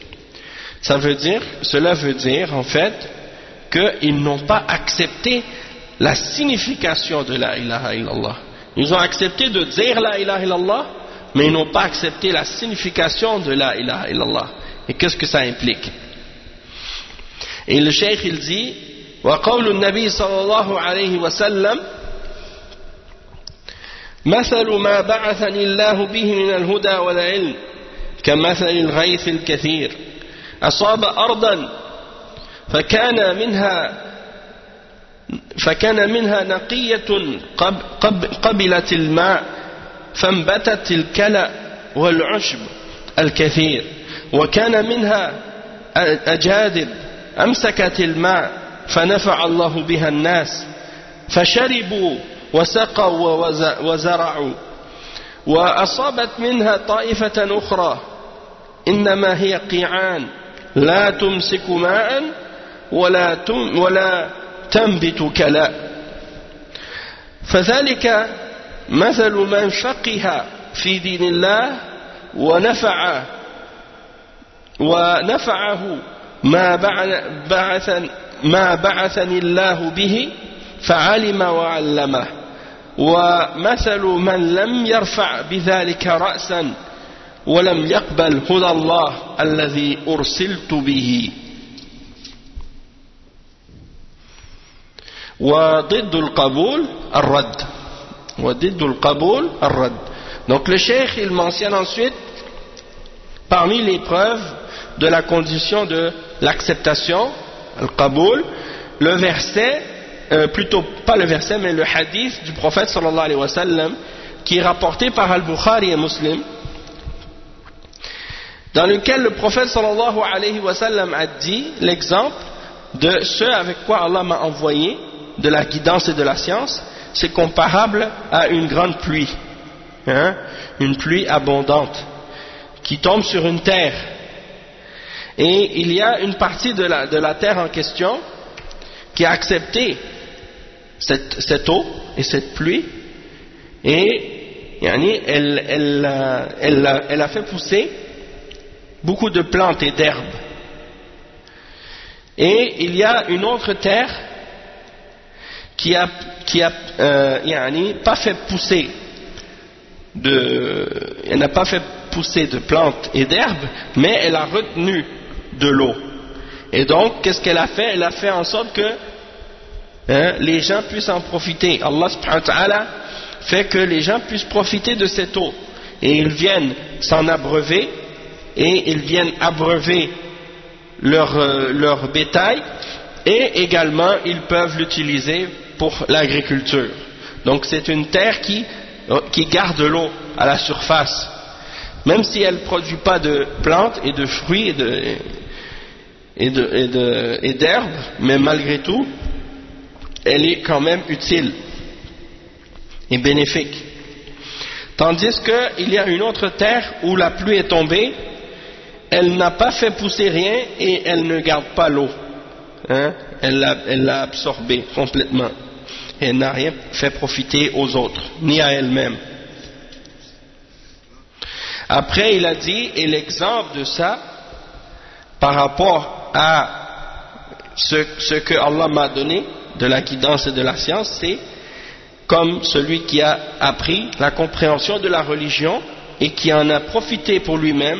cela veut dire en fait qu'ils n'ont pas accepté la signification de la ilaha illallah. Ils ont accepté de dire la ilaha illallah, mais ils n'ont pas accepté la signification de la ilaha illallah. Et qu'est-ce que ça implique? Et le cheikh, il dit: wa qawlu nabi sallallahu alayhi wa sallam mathalu ma ba'athani Allahu bihi min al-huda wal ilm kamathali al-ghayth al-kathir asaba ardan فكان منها نقية قبلت الماء فانبتت الكلأ والعشب الكثير وكان منها أجادب أمسكت الماء فنفع الله بها الناس فشربوا وسقوا وزرعوا وأصابت منها طائفة أخرى إنما هي قيعان لا تمسك ماء ولا تنبت كلا فذلك مثل من فقه في دين الله ونفعه ما بعثني الله به فعلم وعلمه ومثل من لم يرفع بذلك رأسا ولم يقبل هدى الله الذي أرسلت به وضد القبول الرد. Donc le cheikh, il mentionne ensuite parmi les preuves de la condition de l'acceptation, al-qaboul, le verset, plutôt pas le verset mais le hadith du prophète sallallahu alayhi wa sallam, qui est rapporté par Al-Bukhari et Muslim, dans lequel le prophète sallallahu alayhi wa sallam a dit l'exemple de ce avec quoi Allah m'a envoyé, de la guidance et de la science, c'est comparable à une grande pluie, une pluie abondante qui tombe sur une terre, Et il y a une partie de la terre en question qui a accepté cette eau et cette pluie, et elle a fait pousser beaucoup de plantes et d'herbes. Et il y a une autre terre qui a pas fait pousser elle n'a pas fait pousser de plantes et d'herbes, mais elle a retenu de l'eau. Et donc, qu'est-ce qu'elle a fait? Elle a fait en sorte que les gens puissent en profiter. Allah subhanahu wa ta'ala fait que les gens puissent profiter de cette eau. Et ils viennent s'en abreuver, et ils viennent abreuver leur bétail, et également ils peuvent l'utiliser pour l'agriculture. Donc c'est une terre qui garde l'eau à la surface, même si elle ne produit pas de plantes et de fruits et d'herbes, mais malgré tout elle est quand même utile et bénéfique. Tandis qu'il y a une autre terre où la pluie est tombée, elle n'a pas fait pousser rien et elle ne garde pas l'eau, elle l'a absorbée complètement, et elle n'a rien fait profiter aux autres, ni à elle-même. Après il a dit, et l'exemple de ça par rapport à ce que Allah m'a donné de la guidance et de la science, c'est comme celui qui a appris la compréhension de la religion et qui en a profité pour lui-même,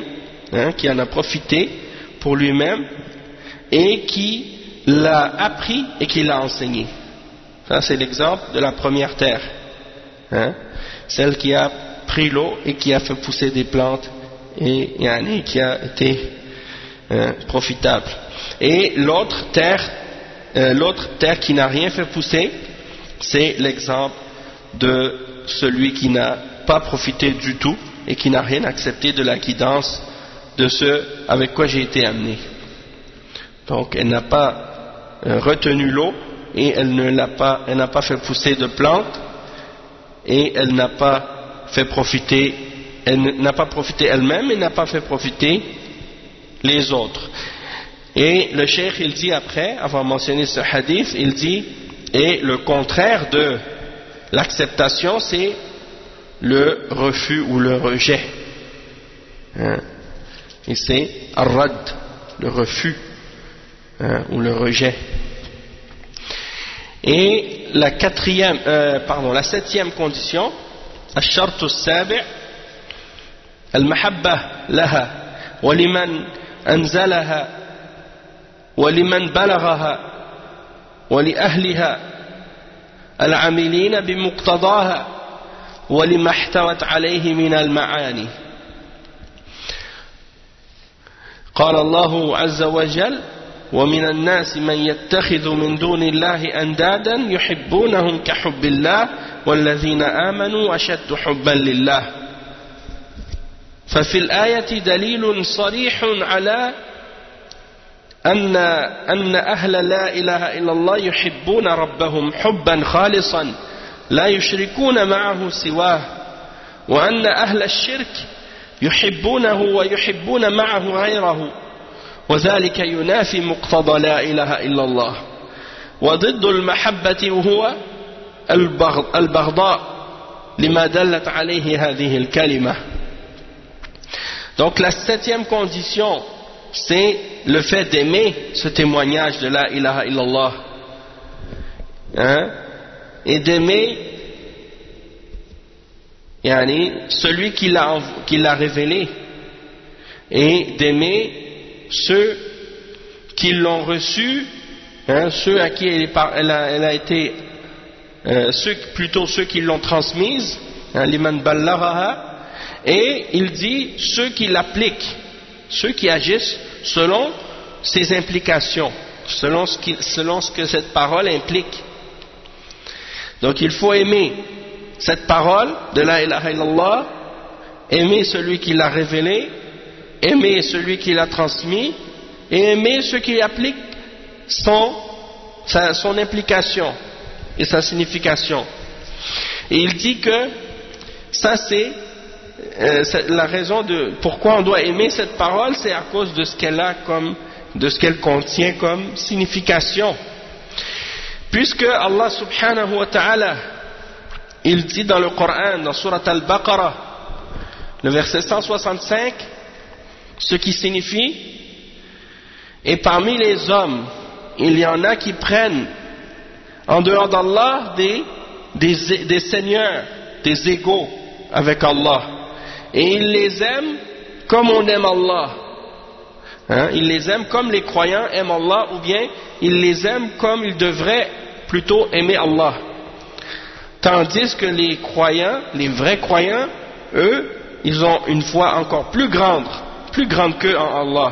et qui l'a appris et qui l'a enseigné. Ça c'est l'exemple de la première terre, celle qui a pris l'eau et qui a fait pousser des plantes et qui a été profitable. Et l'autre terre qui n'a rien fait pousser, c'est l'exemple de celui qui n'a pas profité du tout et qui n'a rien accepté de la guidance de ce avec quoi j'ai été amené. Donc elle n'a pas retenu l'eau, et elle n'a pas fait pousser de plantes, et elle n'a pas fait profiter, elle n'a pas profité elle-même et n'a pas fait profiter les autres. Et le cheikh il dit après, avant de mentionner ce hadith, il dit, et le contraire de l'acceptation c'est le refus ou le rejet, et c'est ar-rad, le refus ou le rejet. Et la septième condition, الشرط السابع المحبة لها ولمن أنزلها ولمن بلغها ولأهلها العاملين بمقتضاها ولما احتوت عليه من المعاني. قال الله عز وجل ومن الناس من يتخذ من دون الله أندادا يحبونهم كحب الله والذين آمنوا أشد حبا لله. ففي الآية دليل صريح على أن أهل لا إله إلا الله يحبون ربهم حبا خالصا لا يشركون معه سواه، وأن أهل الشرك يحبونه ويحبون معه غيره، وذلك ينافي مقتضى لا إله إلا الله. وضد المحبة هو البغضاء لما دلت عليه هذه الكلمة. Donc la septième condition, c'est le fait d'aimer ce témoignage de la ilaha illallah, et d'aimer celui qui l'a révélé, et d'aimer ceux qui l'ont reçu, ceux à qui elle a été, ceux qui l'ont transmise, liman ballaghaha, et il dit ceux qui l'appliquent, ceux qui agissent selon ses implications, selon ce que cette parole implique. Donc il faut aimer cette parole de la ilaha illallah, aimer celui qui l'a révélé, aimer celui qui l'a transmis, et aimer ceux qui appliquent son implication et sa signification. Et il dit que ça c'est la raison de pourquoi on doit aimer cette parole, c'est à cause de ce qu'elle contient comme signification. Puisque Allah subhanahu wa ta'ala, il dit dans le Coran, dans Surat Al-Baqarah, le verset 165, ce qui signifie: et parmi les hommes, il y en a qui prennent en dehors d'Allah des seigneurs, des égaux avec Allah, et ils les aiment comme on aime Allah. Ils les aiment comme les croyants aiment Allah, ou bien ils les aiment comme ils devraient plutôt aimer Allah. Tandis que les croyants, les vrais croyants, eux, ils ont une foi encore plus grande qu'eux en Allah.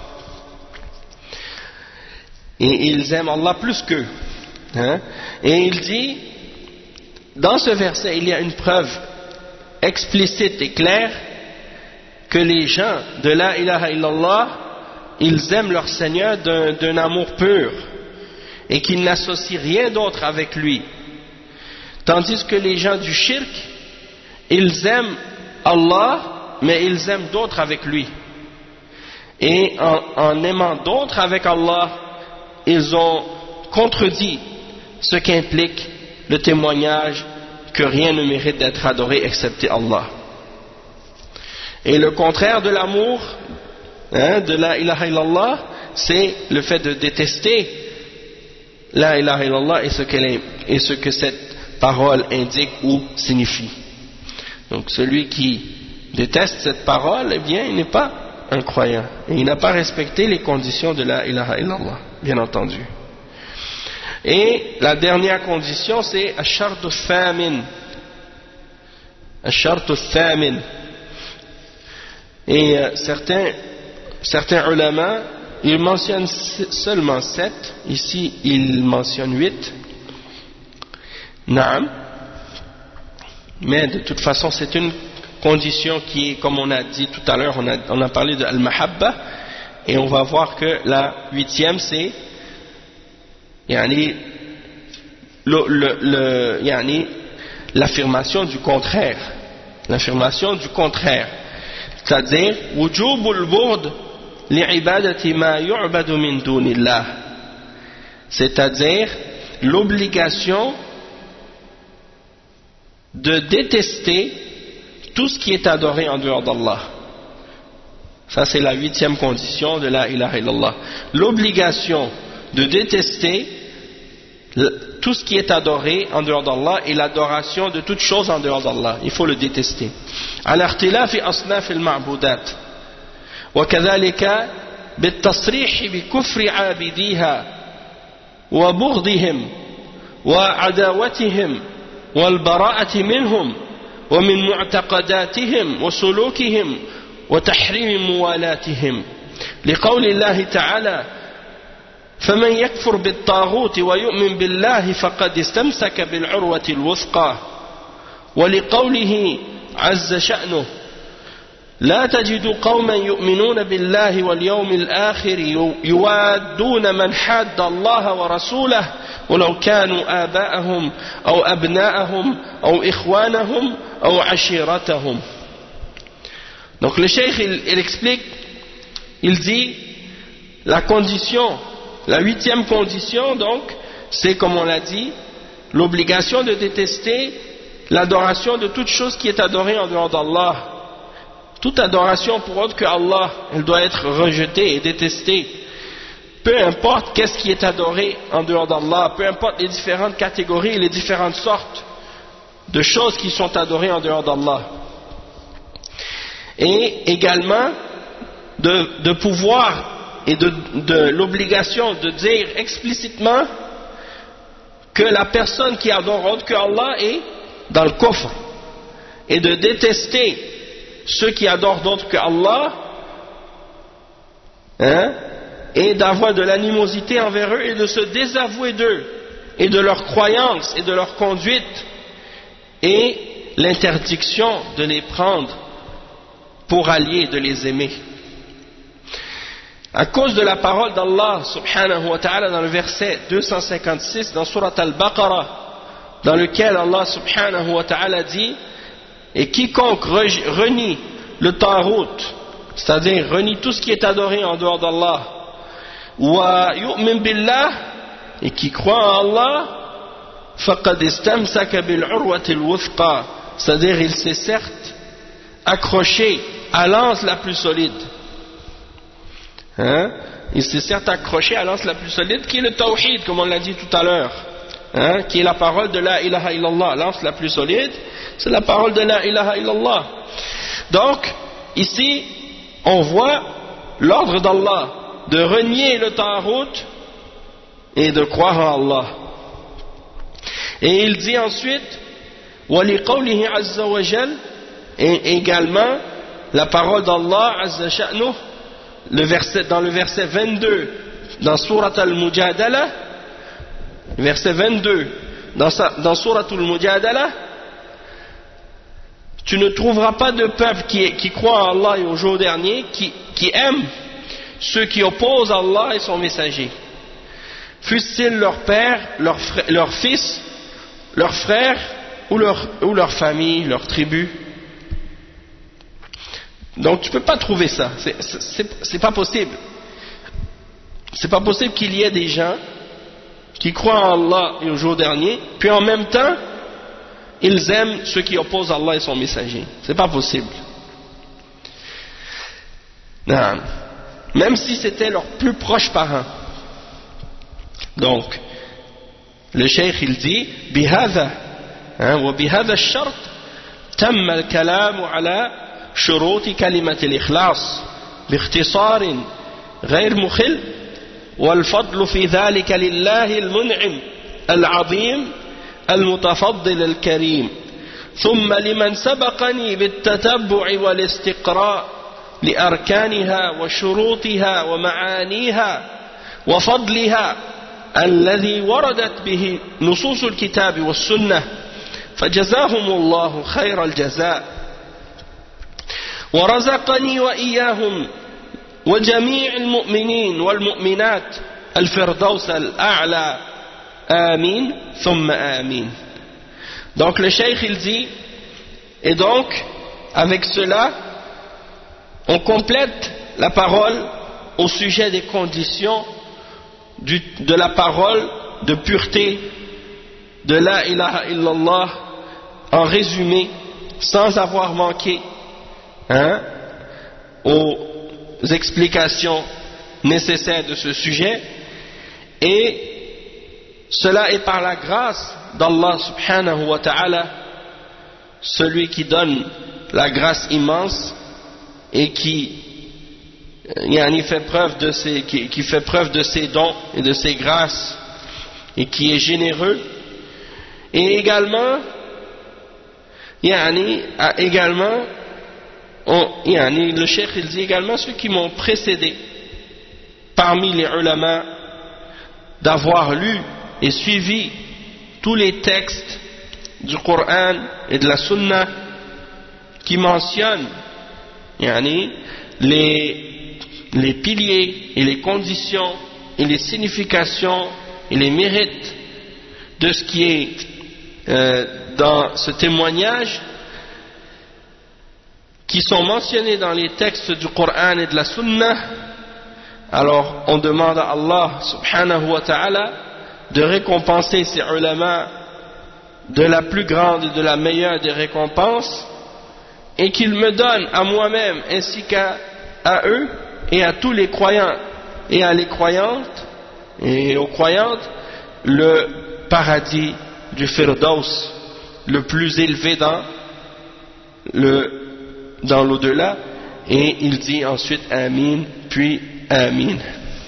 Et ils aiment Allah plus qu'eux. Et il dit, dans ce verset, il y a une preuve explicite et claire que les gens de la ilaha illallah, ils aiment leur Seigneur d'un amour pur et qu'ils n'associent rien d'autre avec lui. Tandis que les gens du shirk, ils aiment Allah, mais ils aiment d'autres avec lui. Et en aimant d'autres avec Allah, ils ont contredit ce qu'implique le témoignage que rien ne mérite d'être adoré excepté Allah. Et le contraire de l'amour, de la ilaha illallah, c'est le fait de détester la ilaha illallah et ce que cette parole indique ou signifie. Donc celui qui déteste cette parole, eh bien, il n'est pas un croyant. Et il n'a pas respecté les conditions de la ilaha illallah, bien entendu. Et la dernière condition, c'est ash-shartu thamin. Ash-shartu thamin. Et certains ulama, ils mentionnent seulement 7. Ici, ils mentionnent 8. Naam. Mais de toute façon, c'est une condition qui est, comme on a dit tout à l'heure, on a parlé de al-mahabba, et on va voir que la 8e, c'est l'affirmation du contraire. L'affirmation du contraire. C'est-à-dire, wujubul burd li'ibadati ma yu'badu min dunillah. C'est-à-dire, l'obligation de détester tout ce qui est adoré en dehors d'Allah. Ça, c'est la 8e condition de la ilaha illallah. L'obligation de détester tout ce qui est adoré en dehors d'Allah et l'adoration de toute chose en dehors d'Allah. Il faut le détester. على اختلاف أصناف المعبودات وكذلك بالتصريح بكفر عابديها وبغضهم وعداوتهم والبراءة منهم ومن معتقداتهم وسلوكهم وتحريم موالاتهم لقول الله تعالى فمن يكفر بالطاغوت ويؤمن بالله فقد استمسك بالعروة الوثقى ولقوله عز شأنه لا تجد قوما يؤمنون بالله واليوم الآخر يوادون من حاد الله ورسوله ولو كانوا آباءهم أو أبناءهم أو إخوانهم أو عشيرتهم. Donc le cheikh il explique, il dit la condition, la 8e condition donc, c'est comme on l'a dit, l'obligation de détester l'adoration de toute chose qui est adorée en dehors d'Allah. Toute adoration pour autre que Allah, elle doit être rejetée et détestée. Peu importe qu'est-ce qui est adoré en dehors d'Allah, peu importe les différentes catégories et les différentes sortes de choses qui sont adorées en dehors d'Allah. Et également de pouvoir et de l'obligation de dire explicitement que la personne qui adore autre que Allah est dans le kufr, et de détester ceux qui adorent d'autres que Allah, et d'avoir de l'animosité envers eux et de se désavouer d'eux et de leurs croyances et de leur conduite, et l'interdiction de les prendre pour alliés, de les aimer. À cause de la parole d'Allah subhanahu wa ta'ala dans le verset 256 dans Surat Al-Baqarah, dans lequel Allah subhanahu wa ta'ala dit Et quiconque renie le Tarout, c'est-à-dire renie tout ce qui est adoré en dehors d'Allah, wa yu'min billah, et qui croit en Allah, faqad istamsaka bil urwati al-wuthqa, c'est-à-dire il s'est certes accroché à l'anse la plus solide. Hein? Il s'est certes accroché à l'anse la plus solide, qui est le tawhid, comme on l'a dit tout à l'heure, hein? Qui est la parole de la ilaha illallah. L'anse la plus solide, c'est la parole de la ilaha illallah. Donc, ici, on voit l'ordre d'Allah de renier le Tarout et de croire en Allah. Et il dit ensuite, وَلِقَوْلِهِ عَزَّ وَجَلَّ, et également la parole d'Allah Azza Sha'nuh, dans le verset 22 dans Surat Al-Mujadala, verset 22 dans Surat Al-Mujadala, tu ne trouveras pas de peuple qui croit en Allah et au jour dernier qui aime ceux qui opposent Allah et son messager, fussent-ils leur père, leur fils, leurs frères ou leur famille, leur tribu. Donc tu ne peux pas trouver ça, c'est pas possible. C'est pas possible qu'il y ait des gens qui croient en Allah et au jour dernier, puis en même temps ils aiment ceux qui opposent Allah et son messager. C'est pas possible. Non. Même si c'était leurs plus proches parents. Donc le cheikh il dit بهذا وبهذا الشرط تم الكلام على شروط كلمة الإخلاص باختصار غير مخل والفضل في ذلك لله المنعم العظيم المتفضل الكريم ثم لمن سبقني بالتتبع والاستقراء لأركانها وشروطها ومعانيها وفضلها الذي وردت به نصوص الكتاب والسنة فجزاهم الله خير الجزاء ورزقني وإياهم وجميع المؤمنين والمؤمنات الفردوس الأعلى آمين ثم آمين. Donc le cheikh il dit, et donc avec cela on complète la parole au sujet des conditions de la parole de pureté de la ilaha illallah, en résumé, sans avoir manqué aux explications nécessaires de ce sujet. Et cela est par la grâce d'Allah subhanahu wa ta'ala, celui qui donne la grâce immense et qui fait preuve de ses dons et de ses grâces et qui est généreux. Et également le cheikh il dit également ceux qui m'ont précédé parmi les ulama d'avoir lu et suivi tous les textes du Coran et de la Sunna qui mentionnent les piliers et les conditions et les significations et les mérites de ce qui est dans ce témoignage, qui sont mentionnés dans les textes du Coran et de la Sunna. Alors on demande à Allah subhanahu wa ta'ala de récompenser ces ulama de la plus grande et de la meilleure des récompenses, et qu'il me donne à moi-même ainsi qu'à eux et à tous les croyants et à les croyantes et aux croyantes le paradis du Firdaus, le plus élevé dans l'au-delà. Et il dit ensuite Amin, puis Amin.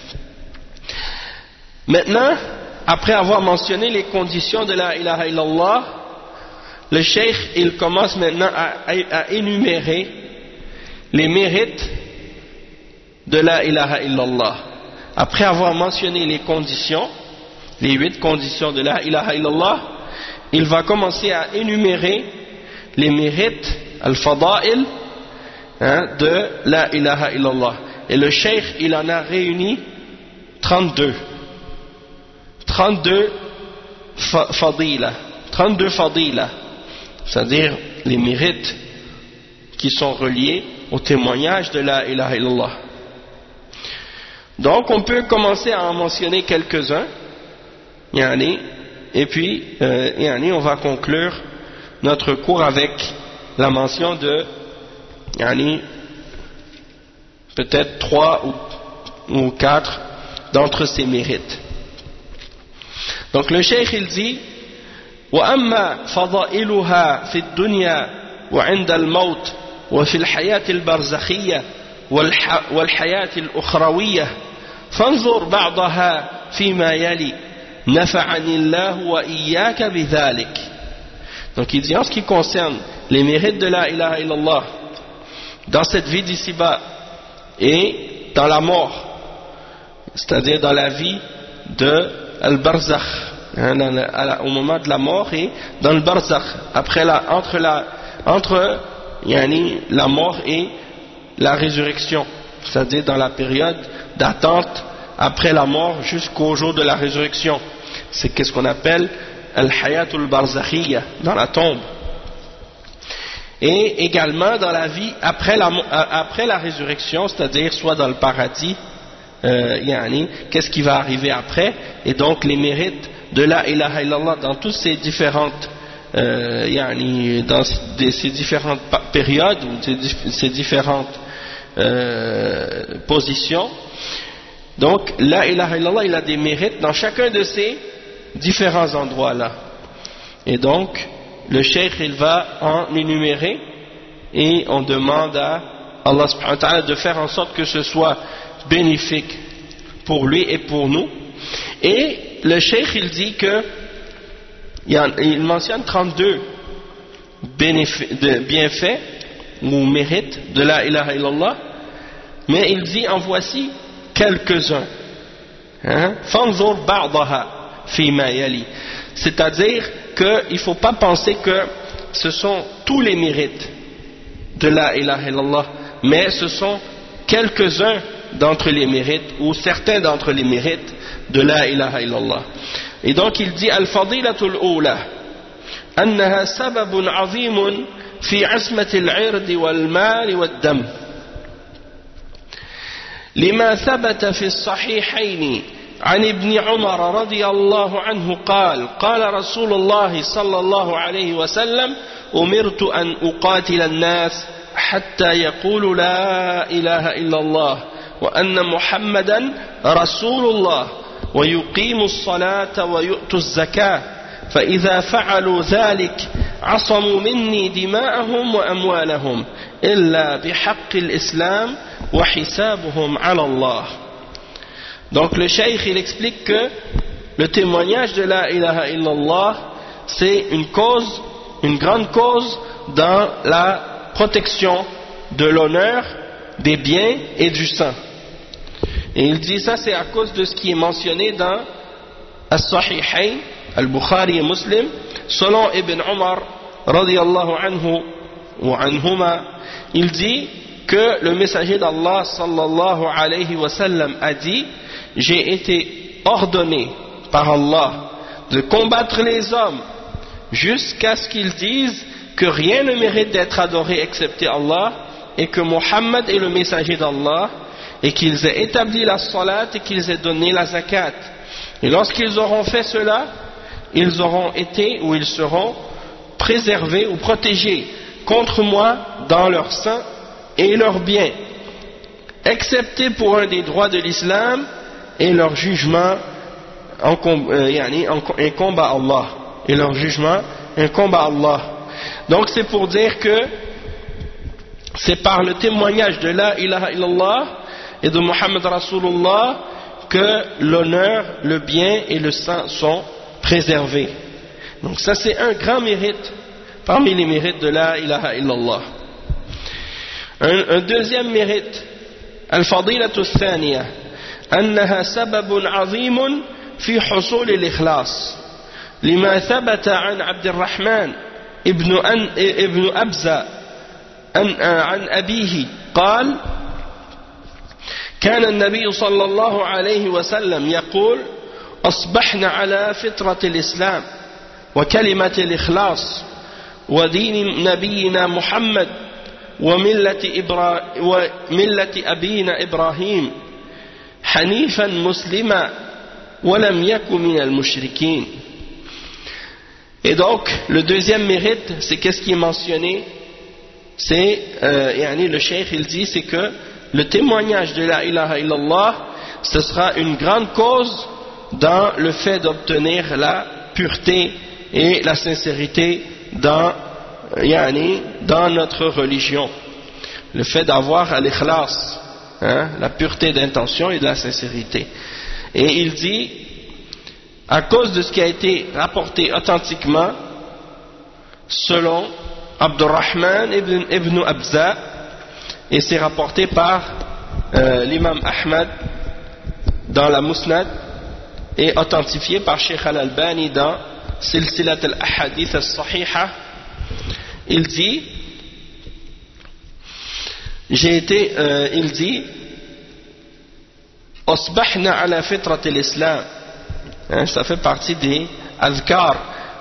Maintenant, après avoir mentionné les conditions de la ilaha illallah, le cheikh il commence maintenant à énumérer les mérites de la ilaha illallah. Après avoir mentionné les conditions, les 8 conditions de la ilaha illallah, il va commencer à énumérer les mérites, al-fada'il, de la ilaha illallah. Et le cheikh il en a réuni 32 fadila, c'est-à-dire les mérites qui sont reliés au témoignage de la ilaha illallah. Donc on peut commencer à en mentionner quelques-uns, et puis on va conclure notre cours avec la mention de peut-être 3 ou 4 d'entre ces mérites. Donc le cheikh il dit وأما فضائلها في الدنيا وعند الموت وفي الحياة البرزخية والحياة الأخروية فانظر بعضها فيما يلي نفعني الله وإياك بذلك. Donc il dit en ce qui concerne les mérites de la ilaha illallah dans cette vie d'ici-bas et dans la mort, c'est-à-dire dans la vie de al-barzakh, au moment de la mort et dans le barzakh, entre la mort et la résurrection, c'est-à-dire dans la période d'attente après la mort jusqu'au jour de la résurrection. C'est qu'est-ce qu'on appelle al-hayatul barzakhiyya, dans la tombe. Et également dans la vie après la résurrection, c'est-à-dire soit dans le paradis, qu'est-ce qui va arriver après, et donc les mérites de la ilaha illallah dans toutes ces différentes dans ces différentes périodes ou ces différentes positions. Donc la ilaha illallah, il a des mérites dans chacun de ces différents endroits là, et donc le cheikh il va en énumérer et on demande à Allah subhanahu wa ta'ala de faire en sorte que ce soit bénéfique pour lui et pour nous. Et le cheikh il dit que il mentionne 32 bienfaits ou mérites de la ilaha illallah, mais il dit en voici quelques-uns. Fanzur ba'daha fima yali, c'est-à-dire qu'il ne faut pas penser que ce sont tous les mérites de la ilaha illallah, mais ce sont quelques-uns d'entre les mérites ou certains d'entre les mérites de la ilaha illallah. Et donc il dit al-fadilatul ula annaha sababun azimun fi asmati al-'ird wal-mal wad-dam lima thabata fi as-sahihayn عن ابن عمر رضي الله عنه قال قال رسول الله صلى الله عليه وسلم أمرت أن أقاتل الناس حتى يقولوا لا إله إلا الله وأن محمدا رسول الله ويقيموا الصلاة ويؤتوا الزكاة فإذا فعلوا ذلك عصموا مني دماءهم وأموالهم إلا بحق الإسلام وحسابهم على الله. Donc le cheikh il explique que le témoignage de la ilaha illallah c'est une grande cause dans la protection de l'honneur, des biens et du sang. Et il dit ça c'est à cause de ce qui est mentionné dans As-Sahihayn, Al-Bukhari et Muslim, selon Ibn Umar radiyallahu anhu wa anhuma, il dit que le messager d'Allah sallallahu alayhi wa sallam a dit: j'ai été ordonné par Allah de combattre les hommes jusqu'à ce qu'ils disent que rien ne mérite d'être adoré excepté Allah et que Muhammad est le messager d'Allah, et qu'ils aient établi la salat et qu'ils aient donné la zakat. Et lorsqu'ils auront fait cela, ils auront été ou ils seront préservés ou protégés contre moi dans leur sang et leurs biens, excepté pour un des droits de l'islam et leur jugement incombe à Allah. Et leur jugement incombe à Allah. Donc c'est pour dire que c'est par le témoignage de la ilaha illallah et de Muhammad Rasulullah que l'honneur, le bien et le sang sont préservés. Donc ça c'est un grand mérite parmi les mérites de la ilaha illallah. Un deuxième mérite, al-fadilatu thaniya أنها سبب عظيم في حصول الإخلاص لما ثبت عن عبد الرحمن ابن أبزة عن أبيه قال كان النبي صلى الله عليه وسلم يقول أصبحنا على فطرة الإسلام وكلمة الإخلاص ودين نبينا محمد وملة أبينا إبراهيم حنيفا مسلما ولم يكن من المشركين. Et donc, le deuxième mérite, c'est qu'est-ce qui est mentionné? C'est, le cheikh il dit, c'est que le témoignage de la ilaha illallah, ce sera une grande cause dans le fait d'obtenir la pureté et la sincérité dans notre religion. Le fait d'avoir al-ikhlas, la pureté d'intention et de la sincérité. Et il dit, à cause de ce qui a été rapporté authentiquement, selon Abdurrahman ibn Abza, et c'est rapporté par l'imam Ahmad dans la Musnad, et authentifié par Sheikh al-Albani dans Silsilat al-Ahadith al-Sahiha. Il dit, il dit, Asbahna ala fitrat al-Islam. Ça fait partie des azkar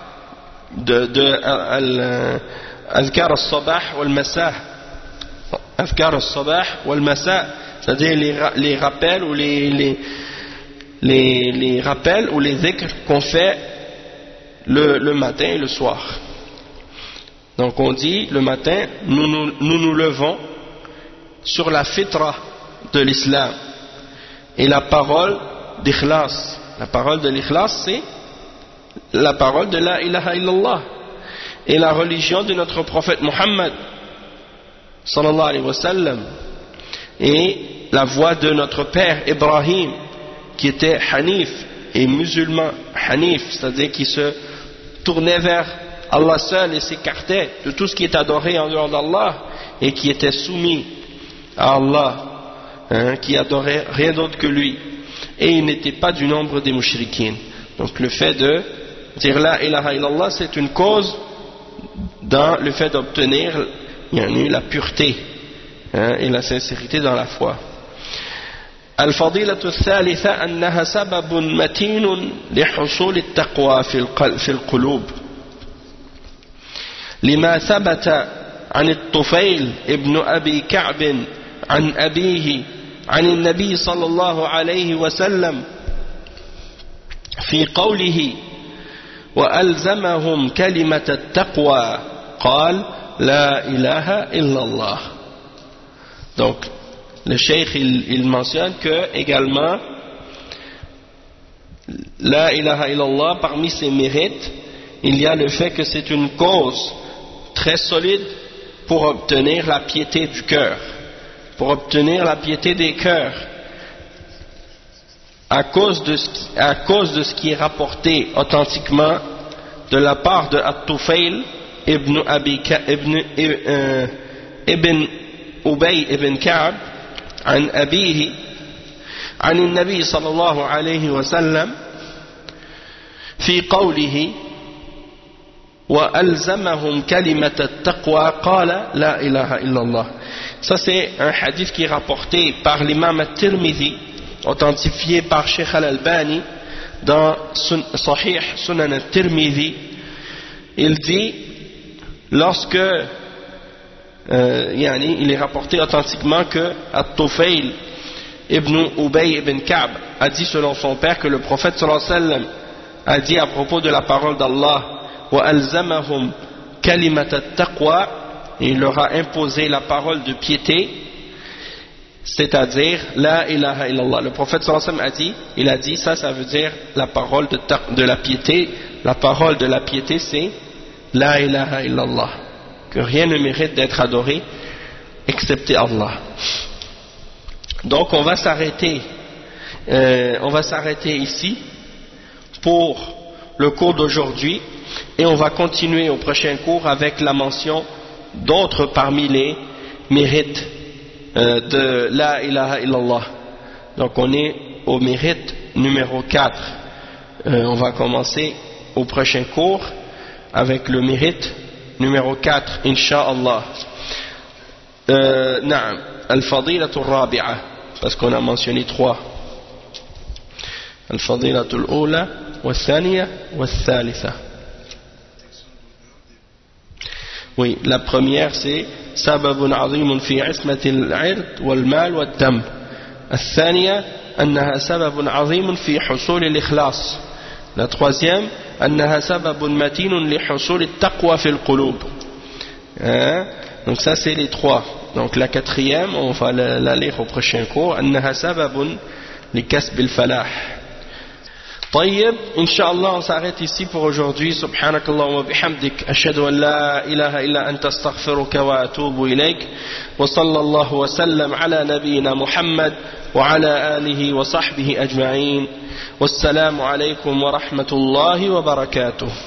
azkar al-sabah wal-masa. Azkar al-sabah wal-masa, c'est-à-dire les rappels ou les rappels ou les dhikrs qu'on fait le matin et le soir. Donc on dit le matin, nous levons sur la fitra de l'islam. Et la parole d'ikhlas, la parole de l'ikhlas, c'est la parole de la ilaha illallah. Et la religion de notre prophète Muhammad sallallahu alayhi wa sallam. Et la voie de notre père Ibrahim, qui était hanif et musulman. Hanif, c'est-à-dire qui se tournait vers Allah seul et s'écartait de tout ce qui est adoré en dehors d'Allah et qui était soumis à Allah, qui adorait rien d'autre que lui, et il n'était pas du nombre des mushrikines. Donc le fait de dire la ilaha illallah, c'est une cause dans le fait d'obtenir la pureté et la sincérité dans la foi. الفضيلة الثالثة أنها سبب متين لحصول التقوى في القلوب لما ثبت عن الطفيل ابن أبي كعب عن أبيه عن النبي صلى الله عليه وسلم في قوله وألزمهم كلمة التقوى قال لا إله إلا الله. Donc le cheikh il mentionne que également la ilaha illallah, parmi ses mérites, il y a le fait que c'est une cause très solide pour obtenir la piété du cœur, pour obtenir la piété des cœurs, à cause de ce qui est rapporté authentiquement de la part de At-Tufayl ibn Ubay ibn Ka'b عن أبيه عن النبي صلى الله عليه وسلم في قوله وألزمهم كلمة التقوى قال لا إله إلا الله. Ça c'est un hadith qui est rapporté par l'imam At-Tirmidhi, authentifié par Sheikh al-Albani dans Sahih Sunan At-Tirmidhi. Il dit, lorsque il est rapporté authentiquement que At-Tufayl ibn Ubay ibn Ka'b a dit selon son père que le prophète sallallahu alayhi wa sallam a dit à propos de la parole d'Allah wa alzamahum kalimat at-taqwa, et il leur a imposé la parole de piété, c'est-à-dire la ilaha illallah. Le prophète sallallahu alayhi wa sallam a dit ça veut dire la parole de la piété. La parole de la piété, c'est la ilaha illallah, que rien ne mérite d'être adoré excepté Allah. Donc on va s'arrêter ici pour le cours d'aujourd'hui, et on va continuer au prochain cours avec la mention d'autres parmi les mérites de la ilaha illallah. Donc on est au mérite numéro 4. On va commencer au prochain cours avec le mérite numéro 4 Inch'Allah. Naam, al-fadilatu al-rabi'a, parce qu'on a mentionné 3. Al-fadilatu al-ula wa al-thaniya wa al-thalitha. Oui, la première c'est سبب عظيم في عصمة العرض والمال والدم. الثانية أنها سبب عظيم في حصول الإخلاص. La troisième أنها سبب متين لحصول التقوى في القلوب. Donc ça c'est les trois. Donc la quatrième, on va la lire au prochain cours. أنها سبب لكسب الفلاح. طيب إن شاء الله on s'arrête ici pour aujourd'hui. سبحانك اللهم وبحمدك أشهد أن لا إله إلا أنت أستغفرك وأتوب إليك. وصلى الله وسلم على نبينا محمد وعلى آله وصحبه أجمعين. والسلام عليكم ورحمة الله وبركاته.